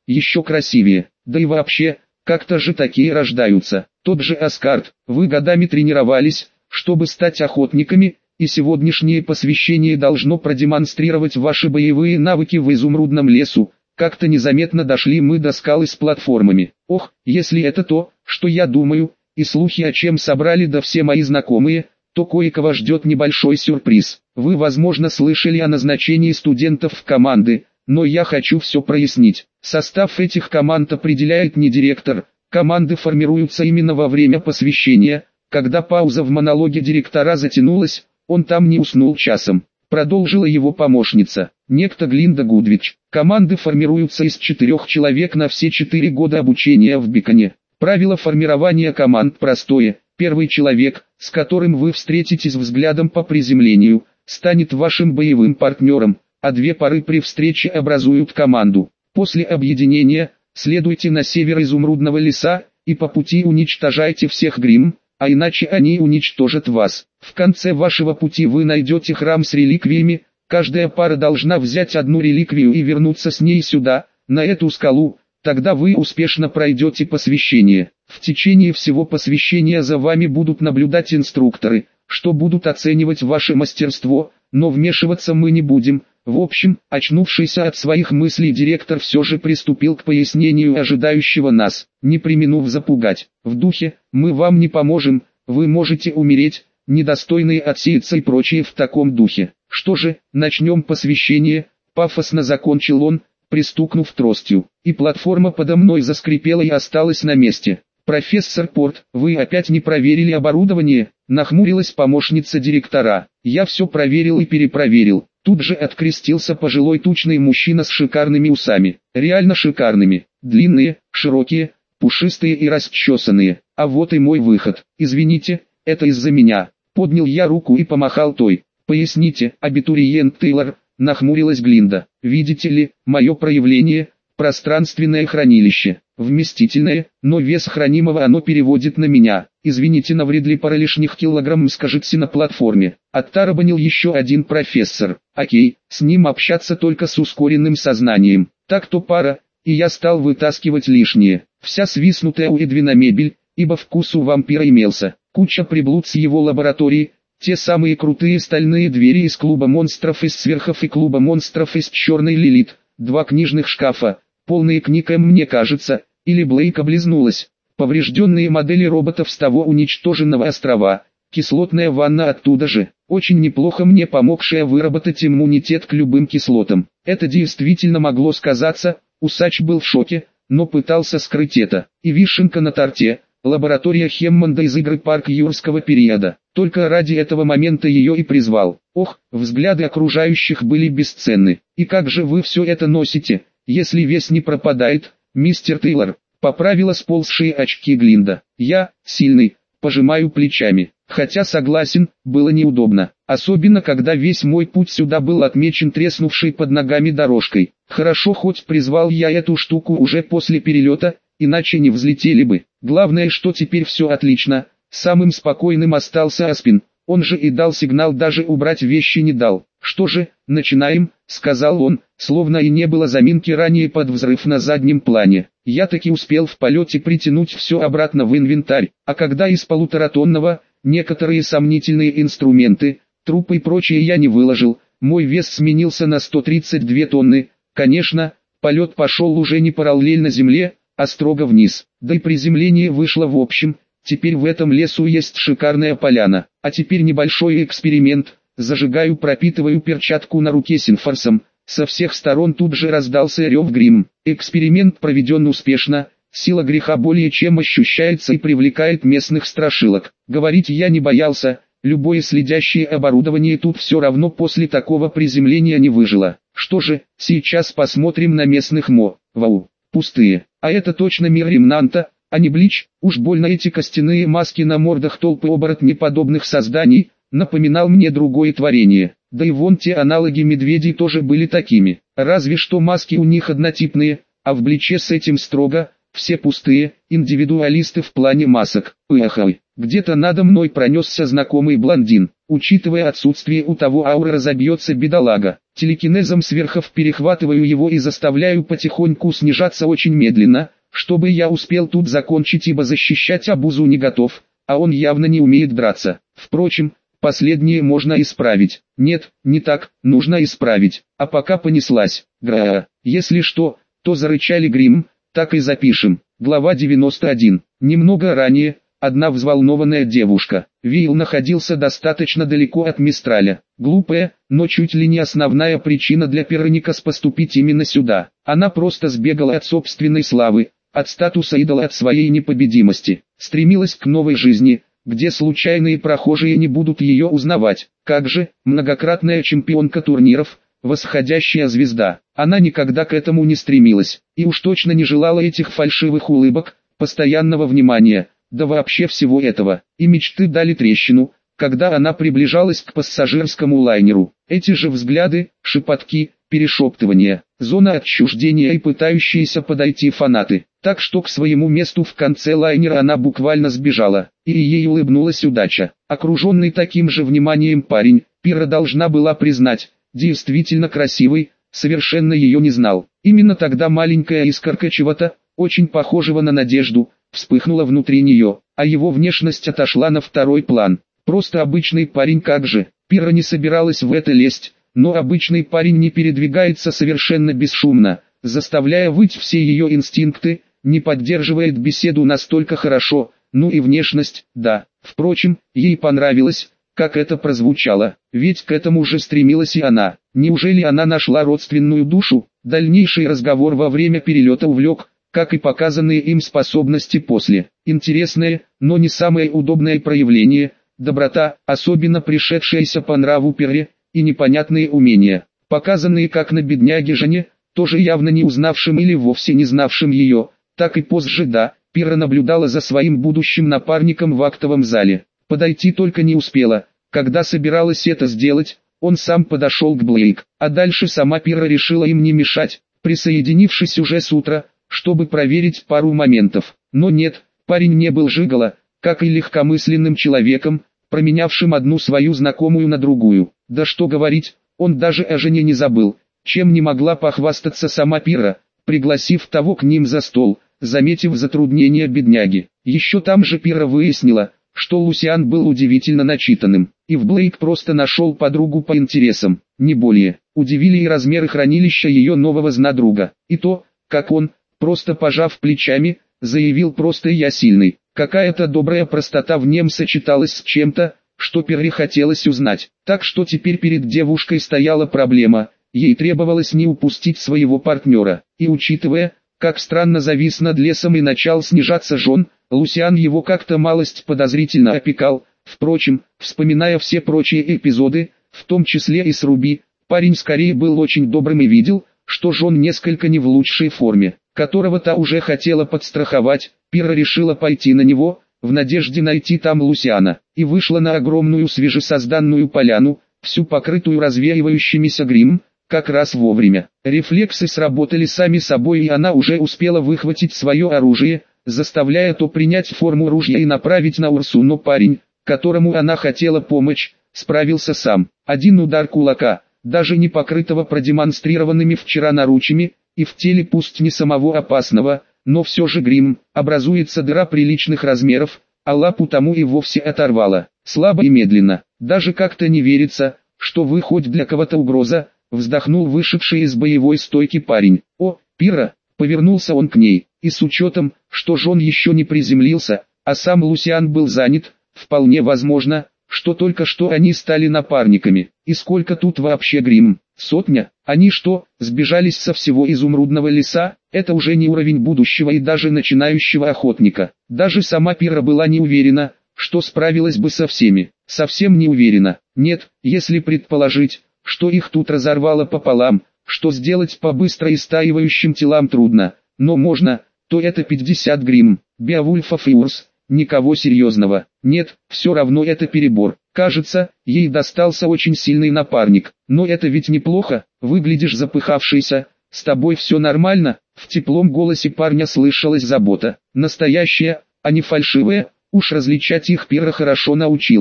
еще красивее. Да и вообще, как-то же такие рождаются. Тот же Аскард, вы годами тренировались, чтобы стать охотниками, и сегодняшнее посвящение должно продемонстрировать ваши боевые навыки в изумрудном лесу. Как-то незаметно дошли мы до скалы с платформами. Ох, если это то, что я думаю, и слухи о чем собрали да все мои знакомые, то кое-кого ждет небольшой сюрприз. Вы, возможно, слышали о назначении студентов в команды, но я хочу все прояснить. Состав этих команд определяет не директор, команды формируются именно во время посвящения. Когда пауза в монологе директора затянулась, он там не уснул часом. Продолжила его помощница, некто Глинда Гудвич. Команды формируются из четырех человек на все четыре года обучения в Биконе. Правило формирования команд простое. Первый человек, с которым вы встретитесь взглядом по приземлению, станет вашим боевым партнером, а две пары при встрече образуют команду. После объединения, следуйте на север изумрудного леса, и по пути уничтожайте всех Гримм, а иначе они уничтожат вас. В конце вашего пути вы найдете храм с реликвиями, каждая пара должна взять одну реликвию и вернуться с ней сюда, на эту скалу, тогда вы успешно пройдете посвящение. В течение всего посвящения за вами будут наблюдать инструкторы, что будут оценивать ваше мастерство, но вмешиваться мы не будем. В общем, очнувшийся от своих мыслей директор все же приступил к пояснению ожидающего нас, не преминув запугать. В духе «мы вам не поможем, вы можете умереть», недостойные отсеяться и прочее в таком духе. Что же, начнем посвящение, пафосно закончил он, пристукнув тростью, и платформа подо мной заскрипела и осталась на месте. «Профессор Порт, вы опять не проверили оборудование?» — нахмурилась помощница директора. «Я все проверил и перепроверил». Тут же открестился пожилой тучный мужчина с шикарными усами. Реально шикарными. Длинные, широкие, пушистые и расчесанные. А вот и мой выход. Извините, это из-за меня. Поднял я руку и помахал той. Поясните, абитуриент Тейлор, нахмурилась Глинда. Видите ли, мое проявление – пространственное хранилище. Вместительное, но вес хранимого оно переводит на меня. Извините, навредили пара лишних килограмм, скажите на платформе. Оттарабанил еще один профессор. Окей, с ним общаться только с ускоренным сознанием. Так-то пара, и я стал вытаскивать лишнее. Вся свистнутая у Эдвина мебель, ибо вкус у вампира имелся. Куча приблуд с его лаборатории, те самые крутые стальные двери из клуба монстров из сверхов и клуба монстров из черной Лилит, два книжных шкафа, полные книг, мне кажется, или Блейк облизнулась. Поврежденные модели роботов с того уничтоженного острова, кислотная ванна оттуда же, очень неплохо мне помогшая выработать иммунитет к любым кислотам. Это действительно могло сказаться, усач был в шоке, но пытался скрыть это. И вишенка на торте, лаборатория Хеммонда из игры «Парк юрского периода». Только ради этого момента ее и призвал. Ох, взгляды окружающих были бесценны. И как же вы все это носите, если вес не пропадает, мистер Тейлор? Поправила сползшие очки Глинда. Я, сильный, пожимаю плечами. Хотя согласен, было неудобно. Особенно когда весь мой путь сюда был отмечен треснувшей под ногами дорожкой. Хорошо хоть призвал я эту штуку уже после перелета, иначе не взлетели бы. Главное, что теперь все отлично. Самым спокойным остался Аспин. Он же и дал сигнал, даже убрать вещи не дал. «Что же, начинаем», — сказал он, словно и не было заминки ранее под взрыв на заднем плане. Я таки успел в полете притянуть все обратно в инвентарь, а когда из полуторатонного, некоторые сомнительные инструменты, трупы и прочее я не выложил, мой вес сменился на сто тридцать две тонны. Конечно, полет пошел уже не параллельно земле, а строго вниз, да и приземление вышло в общем. Теперь в этом лесу есть шикарная поляна, а теперь небольшой эксперимент. Зажигаю, пропитываю перчатку на руке синфорсом. Со всех сторон тут же раздался рев Гримм. Эксперимент проведен успешно. Сила греха более чем ощущается и привлекает местных страшилок. Говорить я не боялся. Любое следящее оборудование тут все равно после такого приземления не выжило. Что же, сейчас посмотрим на местных мо. Вау, пустые. А это точно мир ремнанта, а не Блич. Уж больно эти костяные маски на мордах толпы оборотнеподобных созданий напоминал мне другое творение. Да и вон те аналоги медведей тоже были такими. Разве что маски у них однотипные, а в Бличе с этим строго, все пустые, индивидуалисты в плане масок. Эх, где-то надо мной пронесся знакомый блондин. учитывая отсутствие у того ауры, разобьется бедолага. Телекинезом сверхов перехватываю его и заставляю потихоньку снижаться очень медленно, чтобы я успел тут закончить, ибо защищать Абузу не готов, а он явно не умеет драться. Впрочем, последнее можно исправить. Нет, не так, нужно исправить. А пока понеслась. Гра. Если что, то зарычали грим, так и запишем. Глава девяносто один. Немного ранее, одна взволнованная девушка. Вейл находился достаточно далеко от Мистраля. Глупая, но чуть ли не основная причина для Пероникас поступить именно сюда. Она просто сбегала от собственной славы, от статуса идола, от своей непобедимости. Стремилась к новой жизни, где случайные прохожие не будут ее узнавать. Как же, многократная чемпионка турниров, восходящая звезда. Она никогда к этому не стремилась, и уж точно не желала этих фальшивых улыбок, постоянного внимания, да вообще всего этого. И мечты дали трещину, когда она приближалась к пассажирскому лайнеру. Эти же взгляды, шепотки, перешептывания, зона отчуждения и пытающиеся подойти фанаты. Так что к своему месту в конце лайнера она буквально сбежала, и ей улыбнулась удача. Окруженный таким же вниманием парень, Пира должна была признать, действительно красивый, совершенно ее не знал. Именно тогда маленькая искорка чего-то, очень похожего на надежду, вспыхнула внутри нее, а его внешность отошла на второй план. Просто обычный парень, как же. Пира не собиралась в это лезть, но обычный парень не передвигается совершенно бесшумно, заставляя выть все ее инстинкты, не поддерживает беседу настолько хорошо, ну и внешность, да. Впрочем, ей понравилось, как это прозвучало, ведь к этому же стремилась и она. Неужели она нашла родственную душу? Дальнейший разговор во время перелета увлек, как и показанные им способности после. Интересное, но не самое удобное проявление, доброта, особенно пришедшаяся по нраву Перре, и непонятные умения, показанные как на бедняге Жене, тоже явно не узнавшим или вовсе не знавшим ее, так и позже. Да, Пира наблюдала за своим будущим напарником в актовом зале. Подойти только не успела, когда собиралась это сделать, он сам подошел к Блейк, а дальше сама Пира решила им не мешать, присоединившись уже с утра, чтобы проверить пару моментов. Но нет, парень не был жиголо, как и легкомысленным человеком, променявшим одну свою знакомую на другую. Да что говорить, он даже о жене не забыл, чем не могла похвастаться сама Пира, пригласив того к ним за стол, заметив затруднения бедняги. Еще там же Пира выяснила, что Лусиан был удивительно начитанным, и в Блейк просто нашел подругу по интересам, не более. Удивили и размеры хранилища ее нового знадруга, и то, как он, просто пожав плечами, заявил: просто я сильный. Какая-то добрая простота в нем сочеталась с чем-то, что Перри хотелось узнать. Так что теперь перед девушкой стояла проблема, ей требовалось не упустить своего партнера. И учитывая, как странно завис над лесом и начал снижаться Жон, Лусиан его как-то малость подозрительно опекал. Впрочем, вспоминая все прочие эпизоды, в том числе и с Руби, парень скорее был очень добрым и видел, что Жон несколько не в лучшей форме, которого та уже хотела подстраховать. Пира решила пойти на него, в надежде найти там Лусиана, и вышла на огромную свежесозданную поляну, всю покрытую развеивающимися гримом, как раз вовремя. Рефлексы сработали сами собой, и она уже успела выхватить свое оружие, заставляя то принять форму ружья и направить на Урсу, но парень, которому она хотела помочь, справился сам. Один удар кулака, даже не покрытого продемонстрированными вчера наручами, и в теле пусть не самого опасного, но все же грим, образуется дыра приличных размеров, а лапу тому и вовсе оторвало. Слабо и медленно, даже как-то не верится, что вы хоть для кого-то угроза, вздохнул вышедший из боевой стойки парень. О, Пира, повернулся он к ней, и с учетом, что Жон еще не приземлился, а сам Лусиан был занят, вполне возможно, что только что они стали напарниками. И сколько тут вообще грим? Сотня? Они что, сбежались со всего изумрудного леса? Это уже не уровень будущего и даже начинающего охотника. Даже сама Пира была не уверена, что справилась бы со всеми. Совсем не уверена. Нет, если предположить, что их тут разорвало пополам, что сделать по быстро истаивающим телам трудно, но можно, то это пятьдесят грим. Беовульфов и Урс. Никого серьезного. Нет, все равно это перебор. Кажется, ей достался очень сильный напарник. Но это ведь неплохо, выглядишь запыхавшийся, с тобой все нормально. В теплом голосе парня слышалась забота. Настоящая, а не фальшивая, уж различать их Пира хорошо научилась.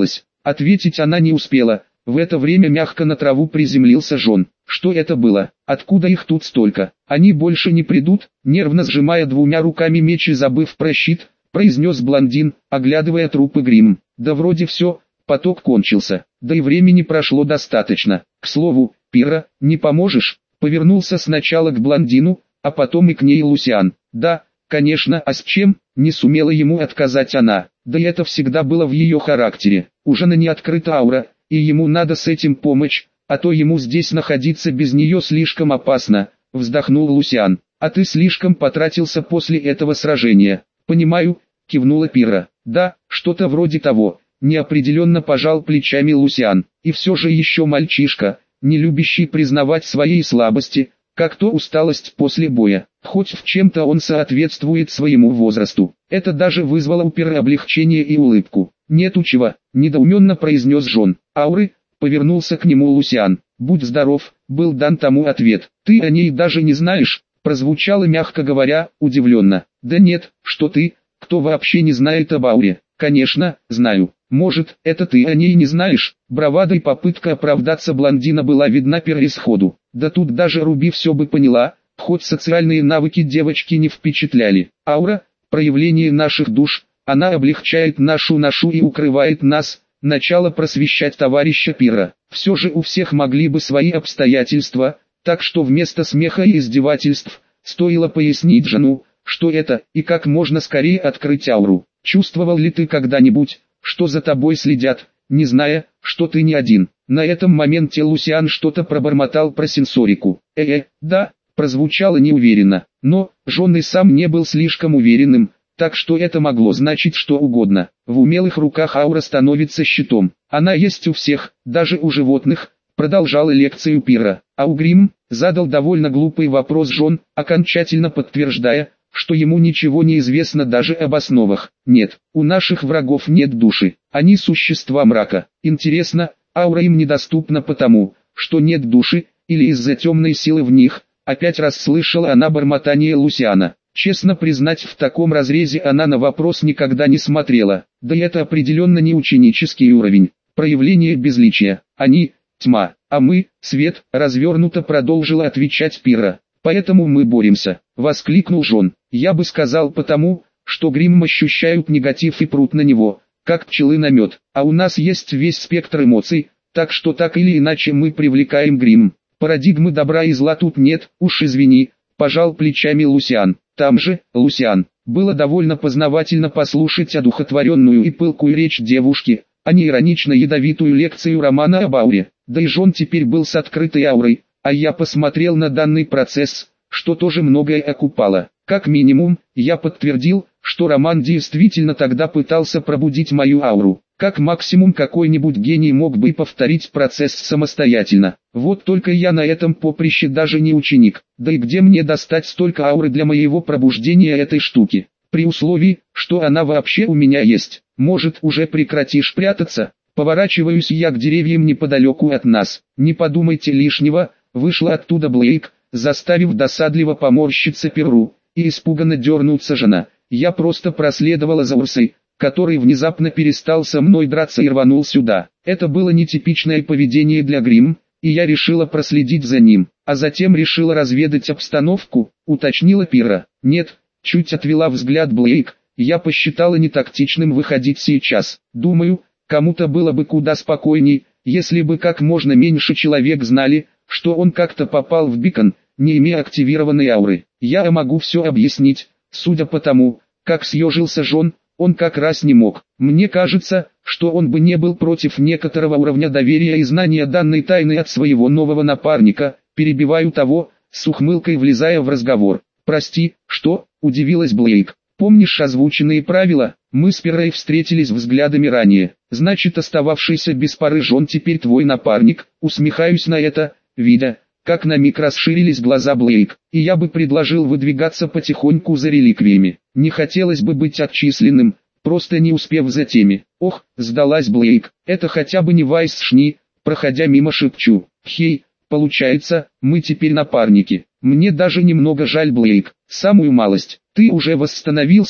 Ответить она не успела. В это время мягко на траву приземлился Жон. Что это было? Откуда их тут столько? Они больше не придут? Нервно сжимая двумя руками меч и забыв про щит, произнес блондин, оглядывая трупы Гримм. Да вроде все, поток кончился, да и времени прошло достаточно. К слову, Пирра, не поможешь? Повернулся сначала к блондину, а потом и к ней Лусиан. Да, конечно, а с чем? Не сумела ему отказать она. Да и это всегда было в ее характере. Уже на не открыта аура, и ему надо с этим помочь, а то ему здесь находиться без нее слишком опасно, вздохнул Лусиан. А ты слишком потратился после этого сражения. Понимаю, кивнула Пирра. Да, что-то вроде того, неопределенно пожал плечами Лусиан. И все же еще мальчишка, не любящий признавать свои слабости, как то усталость после боя. Хоть в чем-то он соответствует своему возрасту. Это даже вызвало у Пирры облегчение и улыбку. Нету чего, недоуменно произнес Жон. Ауры, повернулся к нему Лусиан. Будь здоров, был дан тому ответ. Ты о ней даже не знаешь, прозвучало мягко говоря, удивленно. Да нет, что ты, кто вообще не знает об ауре? Конечно, знаю. Может, это ты о ней не знаешь? Бравада и попытка оправдаться блондина была видна Пирре сходу. Да тут даже Руби все бы поняла, хоть социальные навыки девочки не впечатляли. Аура, проявление наших душ, она облегчает нашу ношу и укрывает нас. Начало просвещать товарища Пирра. Все же у всех могли бы свои обстоятельства, так что вместо смеха и издевательств, стоило пояснить жену, что это, и как можно скорее открыть ауру. Чувствовал ли ты когда-нибудь, что за тобой следят, не зная, что ты не один? На этом моменте Лусиан что-то пробормотал про сенсорику. Э-э, да, прозвучало неуверенно, но Жон и сам не был слишком уверенным, так что это могло значить что угодно. В умелых руках аура становится щитом. Она есть у всех, даже у животных, продолжала лекцию Пирра. А у Гримм, задал довольно глупый вопрос Жон, окончательно подтверждая, что ему ничего не известно даже об основах. Нет, у наших врагов нет души, они существа мрака. Интересно, аура им недоступна потому, что нет души, или из-за темной силы в них? Опять раз слышала она бормотание Лусиана. Честно признать, в таком разрезе она на вопрос никогда не смотрела, да и это определенно не ученический уровень. Проявление безличия. Они – тьма, а мы – свет, развернуто продолжила отвечать Пирра. Поэтому мы боремся, воскликнул Жон. Я бы сказал потому, что Гримм ощущают негатив и прут на него, как пчелы на мед, а у нас есть весь спектр эмоций, так что так или иначе мы привлекаем Гримм. Парадигмы добра и зла тут нет, уж извини, пожал плечами Лусиан. Там же, Лусиан, было довольно познавательно послушать одухотворенную и пылкую речь девушки, а не иронично ядовитую лекцию романа об ауре. Да и Жон теперь был с открытой аурой, а я посмотрел на данный процесс, что тоже многое окупало. Как минимум, я подтвердил, что Роман действительно тогда пытался пробудить мою ауру. Как максимум какой-нибудь гений мог бы повторить процесс самостоятельно. Вот только я на этом поприще даже не ученик. Да и где мне достать столько ауры для моего пробуждения этой штуки? При условии, что она вообще у меня есть. Может, уже прекратишь прятаться? Поворачиваюсь я к деревьям неподалеку от нас. Не подумайте лишнего, вышла оттуда Блейк, заставив досадливо поморщиться Пирру, и испуганно дернуться жена. Я просто проследовала за Урсой, который внезапно перестал со мной драться и рванул сюда. Это было нетипичное поведение для Гримм, и я решила проследить за ним, а затем решила разведать обстановку, уточнила Пирра. Нет, чуть отвела взгляд Блейк, я посчитала нетактичным выходить сейчас. Думаю, кому-то было бы куда спокойней, если бы как можно меньше человек знали, что он как-то попал в бикон, не имея активированной ауры. Я могу все объяснить, судя по тому, как съежился Жон, он как раз не мог. Мне кажется, что он бы не был против некоторого уровня доверия и знания данной тайны от своего нового напарника, перебиваю того, с ухмылкой влезая в разговор. «Прости, что?» – удивилась Блейк. «Помнишь озвученные правила? Мы с Пиррой встретились взглядами ранее. Значит, остававшийся без пары Жон теперь твой напарник?» Усмехаюсь на это, видя, как на миг расширились глаза Блейк, и я бы предложил выдвигаться потихоньку за реликвиями. Не хотелось бы быть отчисленным, просто не успев за теми. Ох, сдалась Блейк, это хотя бы не Вайс Шни, проходя мимо шепчу. Хей, получается, мы теперь напарники. Мне даже немного жаль Блейк, самую малость. Ты уже восстановился?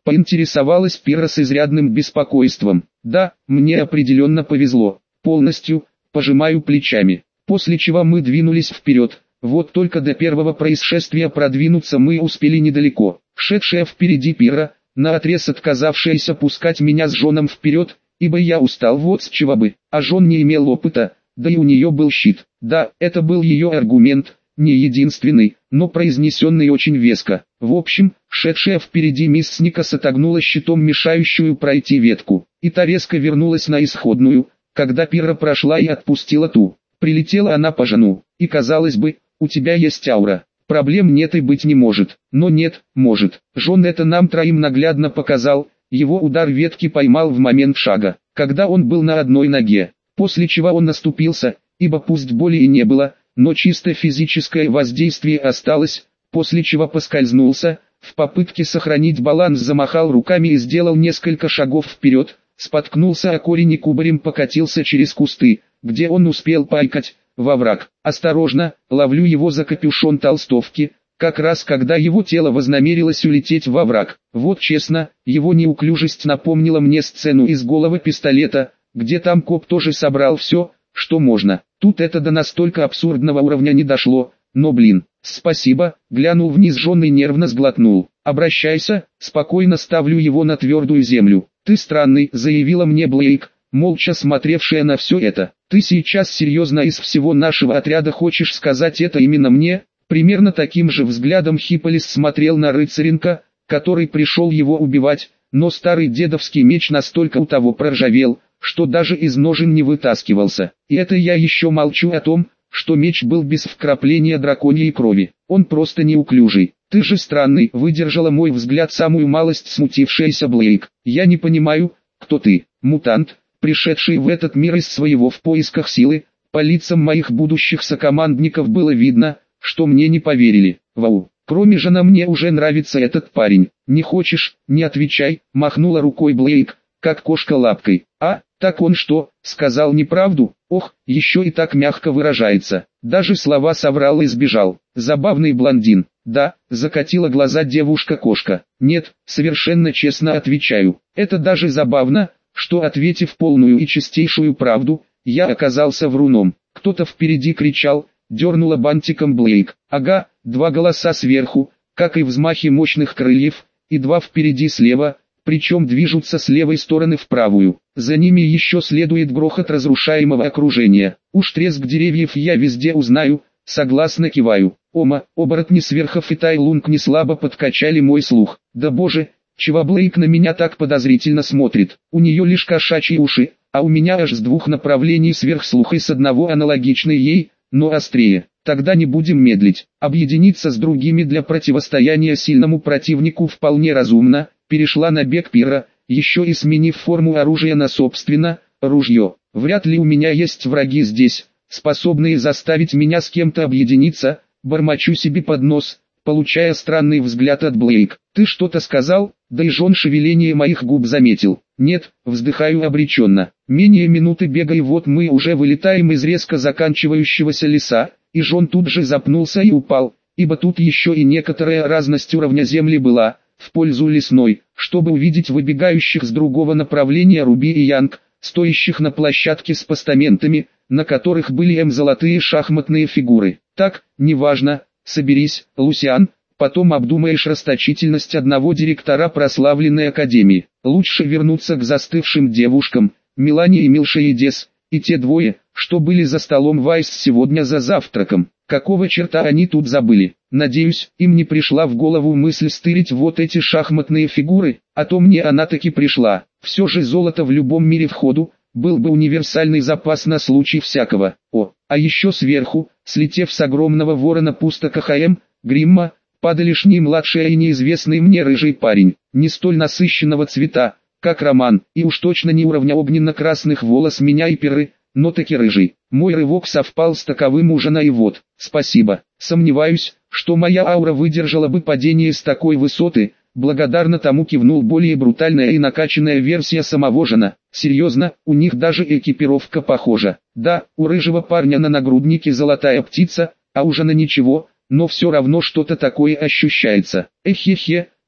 Поинтересовалась Пира с изрядным беспокойством. Да, мне определенно повезло. Полностью, пожимаю плечами. После чего мы двинулись вперед. Вот только до первого происшествия продвинуться мы успели недалеко. Шедшая впереди Пира, наотрез отказавшаяся пускать меня с Жоном вперед, ибо я устал, вот с чего бы. А Жон не имел опыта, да и у нее был щит. Да, это был ее аргумент, не единственный, но произнесенный очень веско. В общем, шедшая впереди мисс Никас отогнула щитом мешающую пройти ветку, и та резко вернулась на исходную, когда Пира прошла и отпустила ту. Прилетела она по Жону, и казалось бы, у тебя есть аура, проблем нет и быть не может. Но нет, может. Жон это нам троим наглядно показал, его удар ветки поймал в момент шага, когда он был на одной ноге, после чего он наступился, ибо пусть боли и не было, но чисто физическое воздействие осталось, после чего поскользнулся, в попытке сохранить баланс замахал руками и сделал несколько шагов вперед, споткнулся о корень и кубарем покатился через кусты, где он успел пайкать, во враг. Осторожно, ловлю его за капюшон толстовки, как раз когда его тело вознамерилось улететь во враг. Вот честно, его неуклюжесть напомнила мне сцену из «Голого пистолета», где там коп тоже собрал все, что можно. Тут это до настолько абсурдного уровня не дошло, но блин, спасибо, глянул вниз Жон и нервно сглотнул. Обращайся, спокойно ставлю его на твердую землю. Ты странный, заявила мне Блейк, молча смотревшая на все это. Ты сейчас серьезно из всего нашего отряда хочешь сказать это именно мне? Примерно таким же взглядом Хипполис смотрел на рыцаренка, который пришел его убивать, но старый дедовский меч настолько у того проржавел, что даже из ножен не вытаскивался. И это я еще молчу о том, что меч был без вкрапления драконьей крови. Он просто неуклюжий. Ты же странный, выдержала мой взгляд самую малость смутившаяся Блейк. Я не понимаю, кто ты, мутант, пришедший в этот мир из своего в поисках силы. По лицам моих будущих сокомандников было видно, что мне не поверили. Вау. Кроме Жона мне уже нравится этот парень. Не хочешь, не отвечай, махнула рукой Блейк, как кошка лапкой. А, так он что, сказал неправду? Ох, еще и так мягко выражается. Даже слова соврал и сбежал. Забавный блондин. Да, закатила глаза девушка-кошка. Нет, совершенно честно отвечаю. Это даже забавно, что ответив полную и чистейшую правду, я оказался вруном. Кто-то впереди кричал, дернула бантиком Блейк. Ага, два голоса сверху, как и взмахи мощных крыльев, и два впереди слева, причем движутся с левой стороны в правую. За ними еще следует грохот разрушаемого окружения. Уж треск деревьев я везде узнаю, согласно киваю. Ома, оборотни сверхов и Тайлунг не слабо подкачали мой слух. Да боже, чего Блейк на меня так подозрительно смотрит? У нее лишь кошачьи уши, а у меня аж с двух направлений сверхслух и с одного аналогичный ей, но острее. Тогда не будем медлить. Объединиться с другими для противостояния сильному противнику вполне разумно. Перешла на бег Пира, еще и сменив форму оружия на собственно, ружье. Вряд ли у меня есть враги здесь, способные заставить меня с кем-то объединиться. Бормочу себе под нос, получая странный взгляд от Блейк. Ты что-то сказал? Да и Жон шевеление моих губ заметил. Нет, вздыхаю обреченно. Менее минуты бега и вот мы уже вылетаем из резко заканчивающегося леса, и Жон тут же запнулся и упал, ибо тут еще и некоторая разность уровня земли была, в пользу лесной, чтобы увидеть выбегающих с другого направления Руби и Янг, стоящих на площадке с постаментами, на которых были М-золотые шахматные фигуры. Так, неважно, соберись, Лусиан, потом обдумаешь расточительность одного директора прославленной академии. Лучше вернуться к застывшим девушкам, Милане и Милшеидес, и те двое, что были за столом Вайс сегодня за завтраком. Какого черта они тут забыли? Надеюсь, им не пришла в голову мысль стырить вот эти шахматные фигуры, а то мне она таки пришла. Все же золото в любом мире в ходу, был бы универсальный запас на случай всякого. О, а еще сверху, слетев с огромного ворона пустока ХМ, Гримма, падалишний младший и неизвестный мне рыжий парень, не столь насыщенного цвета, как Роман, и уж точно не уровня огненно-красных волос меня и Пиры, но таки рыжий. Мой рывок совпал с таковым у Жона и вот, спасибо. Сомневаюсь, что моя аура выдержала бы падение с такой высоты, благодарно тому кивнул более брутальная и накачанная версия самого Жона. Серьезно, у них даже экипировка похожа. Да, у рыжего парня на нагруднике золотая птица, а у Жона ничего, но все равно что-то такое ощущается. Эхе-хе,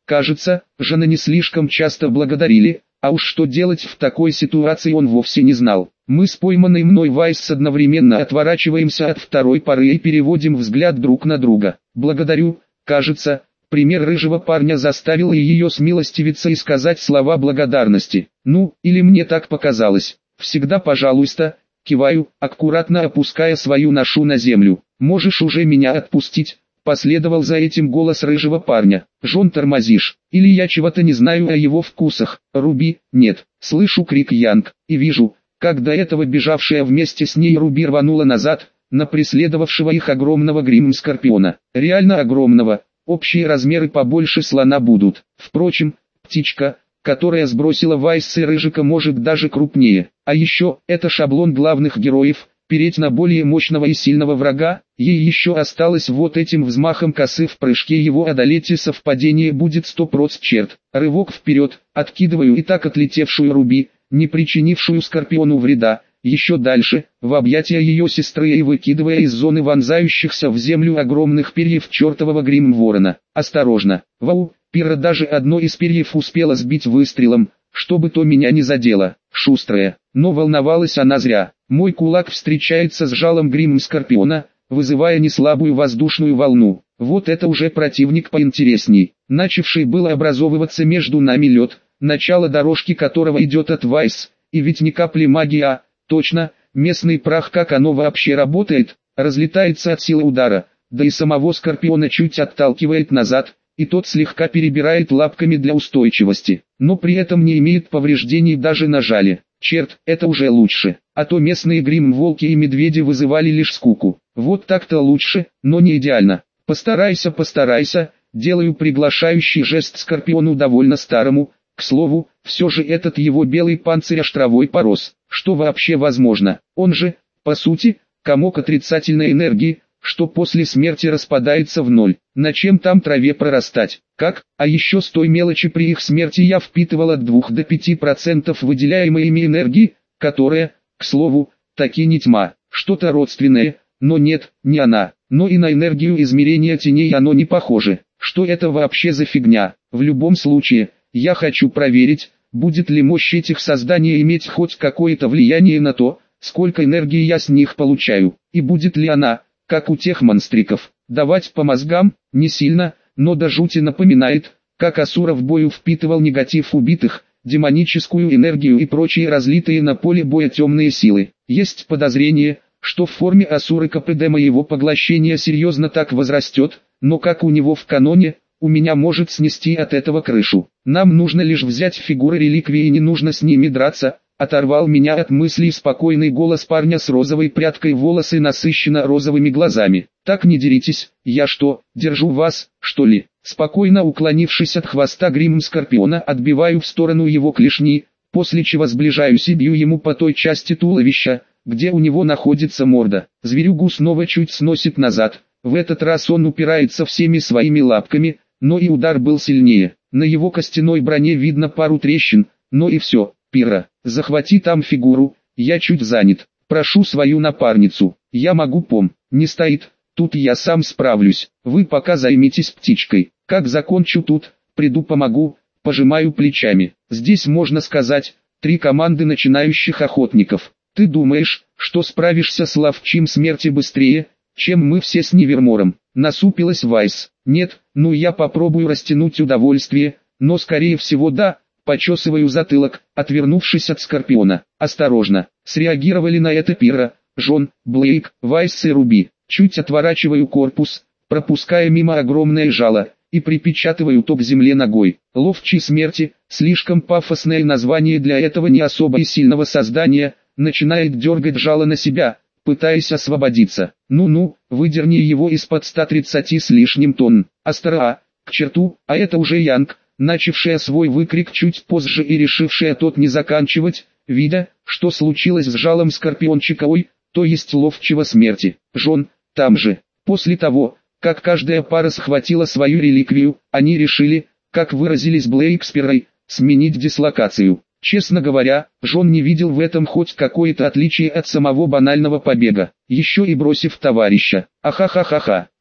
Кажется, жена не слишком часто благодарили, а уж что делать в такой ситуации он вовсе не знал. Мы с пойманной мной Вайс одновременно отворачиваемся от второй пары и переводим взгляд друг на друга. Благодарю, кажется, пример рыжего парня заставил и ее смилостивиться и сказать слова благодарности. Ну, или мне так показалось. Всегда пожалуйста, киваю, аккуратно опуская свою ношу на землю. Можешь уже меня отпустить? Последовал за этим голос рыжего парня. Жон, тормозишь, или я чего-то не знаю о его вкусах. Руби, нет. Слышу крик Янг, и вижу, как до этого бежавшая вместе с ней Руби рванула назад, на преследовавшего их огромного грим-скорпиона. Реально огромного, общие размеры побольше слона будут. Впрочем, птичка, которая сбросила Вайса и Рыжика, может даже крупнее. А еще, это шаблон главных героев. Переть на более мощного и сильного врага, ей еще осталось вот этим взмахом косы в прыжке его одолеть, и совпадение будет сто процентов черт. Рывок вперед, откидываю и так отлетевшую Руби, не причинившую Скорпиону вреда, еще дальше, в объятия ее сестры и выкидывая из зоны вонзающихся в землю огромных перьев чертового грим-ворона. Осторожно, вау, Пира даже одно из перьев успела сбить выстрелом, чтобы то меня не задело. Шустрая, но волновалась она зря. Мой кулак встречается с жалом грим-скорпиона, вызывая неслабую воздушную волну. Вот это уже противник поинтересней, начавший было образовываться между нами лед, начало дорожки которого идет от Вайс, и ведь ни капли магии, а, точно, местный прах, как оно вообще работает, разлетается от силы удара, да и самого Скорпиона чуть отталкивает назад, и тот слегка перебирает лапками для устойчивости, но при этом не имеет повреждений даже на жале. Черт, это уже лучше, а то местные грим-волки и медведи вызывали лишь скуку. Вот так-то лучше, но не идеально. Постарайся, постарайся, делаю приглашающий жест Скорпиону довольно старому. К слову, все же этот его белый панцирь аж травой порос. Что вообще возможно? Он же, по сути, комок отрицательной энергии, что после смерти распадается в ноль. На чем там траве прорастать? Как? А еще с той мелочи при их смерти я впитывал от двух до пяти процентов выделяемой ими энергии, которая, к слову, таки не тьма, что-то родственное, но нет, не она. Но и на энергию измерения теней оно не похоже. Что это вообще за фигня? В любом случае, я хочу проверить, будет ли мощь этих созданий иметь хоть какое-то влияние на то, сколько энергии я с них получаю, и будет ли она, как у тех монстриков, давать по мозгам, не сильно, но до жути напоминает, как Асура в бою впитывал негатив убитых, демоническую энергию и прочие разлитые на поле боя темные силы. Есть подозрение, что в форме Асуры КПД моего поглощения серьезно так возрастет, но как у него в каноне, у меня может снести от этого крышу. Нам нужно лишь взять фигуры реликвии и не нужно с ними драться. Оторвал меня от мыслей спокойный голос парня с розовой прядкой волос и насыщенно розовыми глазами. Так не деритесь, я что, держу вас, что ли? Спокойно уклонившись от хвоста грим-скорпиона, отбиваю в сторону его клешни, после чего сближаюсь и бью ему по той части туловища, где у него находится морда. Зверюгу снова чуть сносит назад, в этот раз он упирается всеми своими лапками, но и удар был сильнее. На его костяной броне видно пару трещин, но и все. Пира, захвати там фигуру, я чуть занят. Прошу свою напарницу, я могу пом, не стоит, тут я сам справлюсь. Вы пока займитесь птичкой, как закончу тут, приду помогу, пожимаю плечами. Здесь можно сказать, три команды начинающих охотников. Ты думаешь, что справишься с ловчим смерти быстрее, чем мы все с Невермором? Насупилась Вайс. Нет, ну я попробую растянуть удовольствие, но скорее всего да. Почесываю затылок, отвернувшись от Скорпиона. Осторожно, среагировали на это Пира, Жон, Блейк, Вайс и Руби. Чуть отворачиваю корпус, пропуская мимо огромное жало, и припечатываю то к земле ногой. Ловчий смерти, слишком пафосное название для этого не особо и сильного создания, начинает дергать жало на себя, пытаясь освободиться. Ну-ну, выдерни его из-под ста тридцати с лишним тонн. Астра, к черту, а это уже Янг, начавшая свой выкрик чуть позже и решившая тот не заканчивать, видя, что случилось с жалом Скорпиончика, ой, то есть ловчего смерти. Жон, там же, после того, как каждая пара схватила свою реликвию, они решили, как выразились Блейк с Пирой, сменить дислокацию. Честно говоря, Жон не видел в этом хоть какое-то отличие от самого банального побега, еще и бросив товарища. Ахахахаха,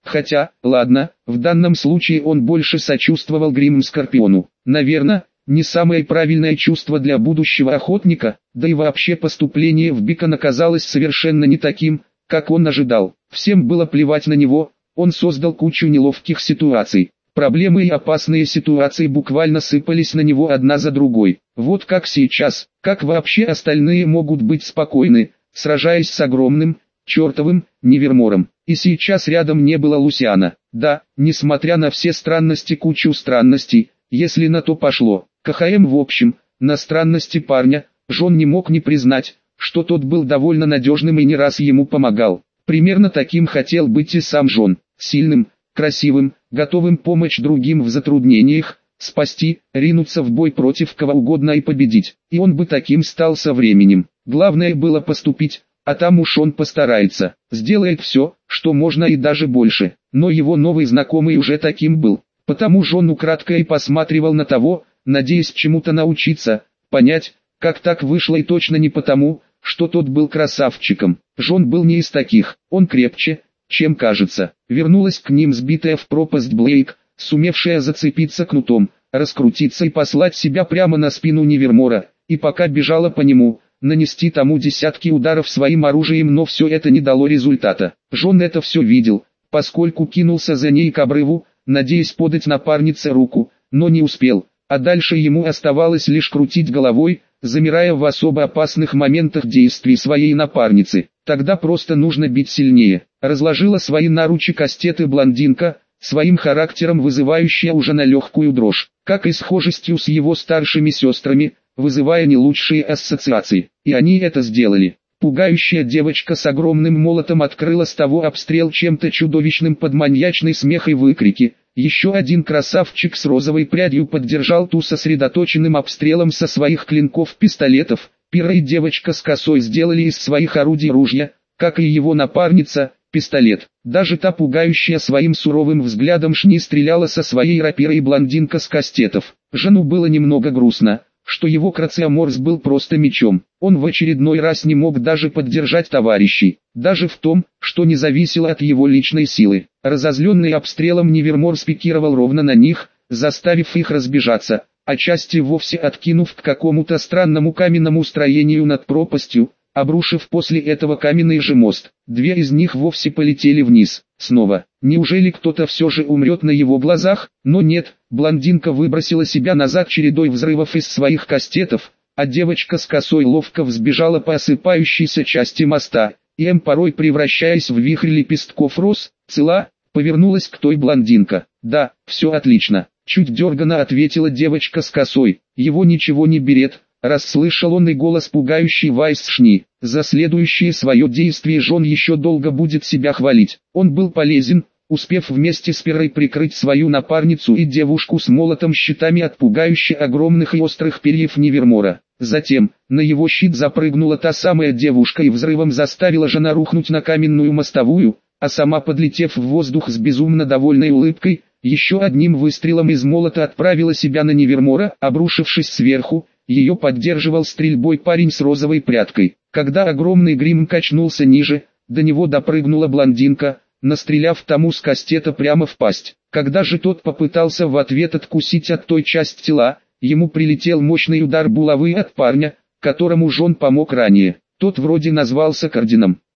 Хотя, ладно, в данном случае он больше сочувствовал Гримм Скорпиону. Наверное, не самое правильное чувство для будущего охотника, да и вообще поступление в Бикон оказалось совершенно не таким, как он ожидал. Всем было плевать на него, он создал кучу неловких ситуаций. Проблемы и опасные ситуации буквально сыпались на него одна за другой. Вот как сейчас, как вообще остальные могут быть спокойны, сражаясь с огромным, чертовым, Невермором. И сейчас рядом не было Лусиана. Да, несмотря на все странности, кучу странностей, если на то пошло. КХМ в общем, на странности парня, Жон не мог не признать, что тот был довольно надежным и не раз ему помогал. Примерно таким хотел быть и сам Жон. Сильным, красивым, готовым помочь другим в затруднениях, спасти, ринуться в бой против кого угодно и победить. И он бы таким стал со временем. Главное было поступить, а там уж он постарается. Сделает все, что можно и даже больше. Но его новый знакомый уже таким был. Потому Жон украдкой посматривал на того, надеясь чему-то научиться, понять, как так вышло, и точно не потому, что тот был красавчиком. Жон был не из таких, он крепче, чем кажется. Вернулась к ним сбитая в пропасть Блейк, сумевшая зацепиться кнутом, раскрутиться и послать себя прямо на спину Невермора, и пока бежала по нему, нанести тому десятки ударов своим оружием, но все это не дало результата. Жон это все видел, поскольку кинулся за ней к обрыву, надеясь подать напарнице руку, но не успел, а дальше ему оставалось лишь крутить головой, замирая в особо опасных моментах действий своей напарницы. Тогда просто нужно бить сильнее. Разложила свои наручи кастеты блондинка, своим характером вызывающая уже на легкую дрожь, как и схожестью с его старшими сестрами, вызывая не лучшие ассоциации. И они это сделали. Пугающая девочка с огромным молотом открыла с того обстрел чем-то чудовищным под маньячный смех и выкрики. Еще один красавчик с розовой прядью поддержал ту сосредоточенным обстрелом со своих клинков-пистолетов. Пира и девочка с косой сделали из своих орудий ружья, как и его напарница, пистолет. Даже та пугающая своим суровым взглядом шни стреляла со своей рапирой, блондинка с кастетов. Жену было немного грустно, что его Крациоморс был просто мечом. Он в очередной раз не мог даже поддержать товарищей, даже в том, что не зависело от его личной силы. Разозленный обстрелом Невермор спикировал ровно на них, заставив их разбежаться, а части вовсе откинув к какому-то странному каменному строению над пропастью, обрушив после этого каменный же мост. Две из них вовсе полетели вниз. Снова. Неужели кто-то все же умрет на его глазах? Но нет, блондинка выбросила себя назад чередой взрывов из своих кастетов, а девочка с косой ловко взбежала по осыпающейся части моста, и М, порой превращаясь в вихрь лепестков роз, цела, повернулась к той блондинка. «Да, все отлично», — чуть дерганно ответила девочка с косой. «Его ничего не берет», — расслышал он и голос пугающий Вайс Шни. За следующее свое действие Жон еще долго будет себя хвалить. Он был полезен, успев вместе с Пирой прикрыть свою напарницу и девушку с молотом щитами от пугающе огромных и острых перьев Невермора. Затем, на его щит запрыгнула та самая девушка и взрывом заставила Жона рухнуть на каменную мостовую, а сама, подлетев в воздух с безумно довольной улыбкой, еще одним выстрелом из молота отправила себя на Невермора, обрушившись сверху. Ее поддерживал стрельбой парень с розовой прядкой. Когда огромный грим качнулся ниже, до него допрыгнула блондинка, настреляв тому с кастета прямо в пасть. Когда же тот попытался в ответ откусить от той часть тела, ему прилетел мощный удар булавы от парня, которому Жон помог ранее. Тот вроде назвался Кардином.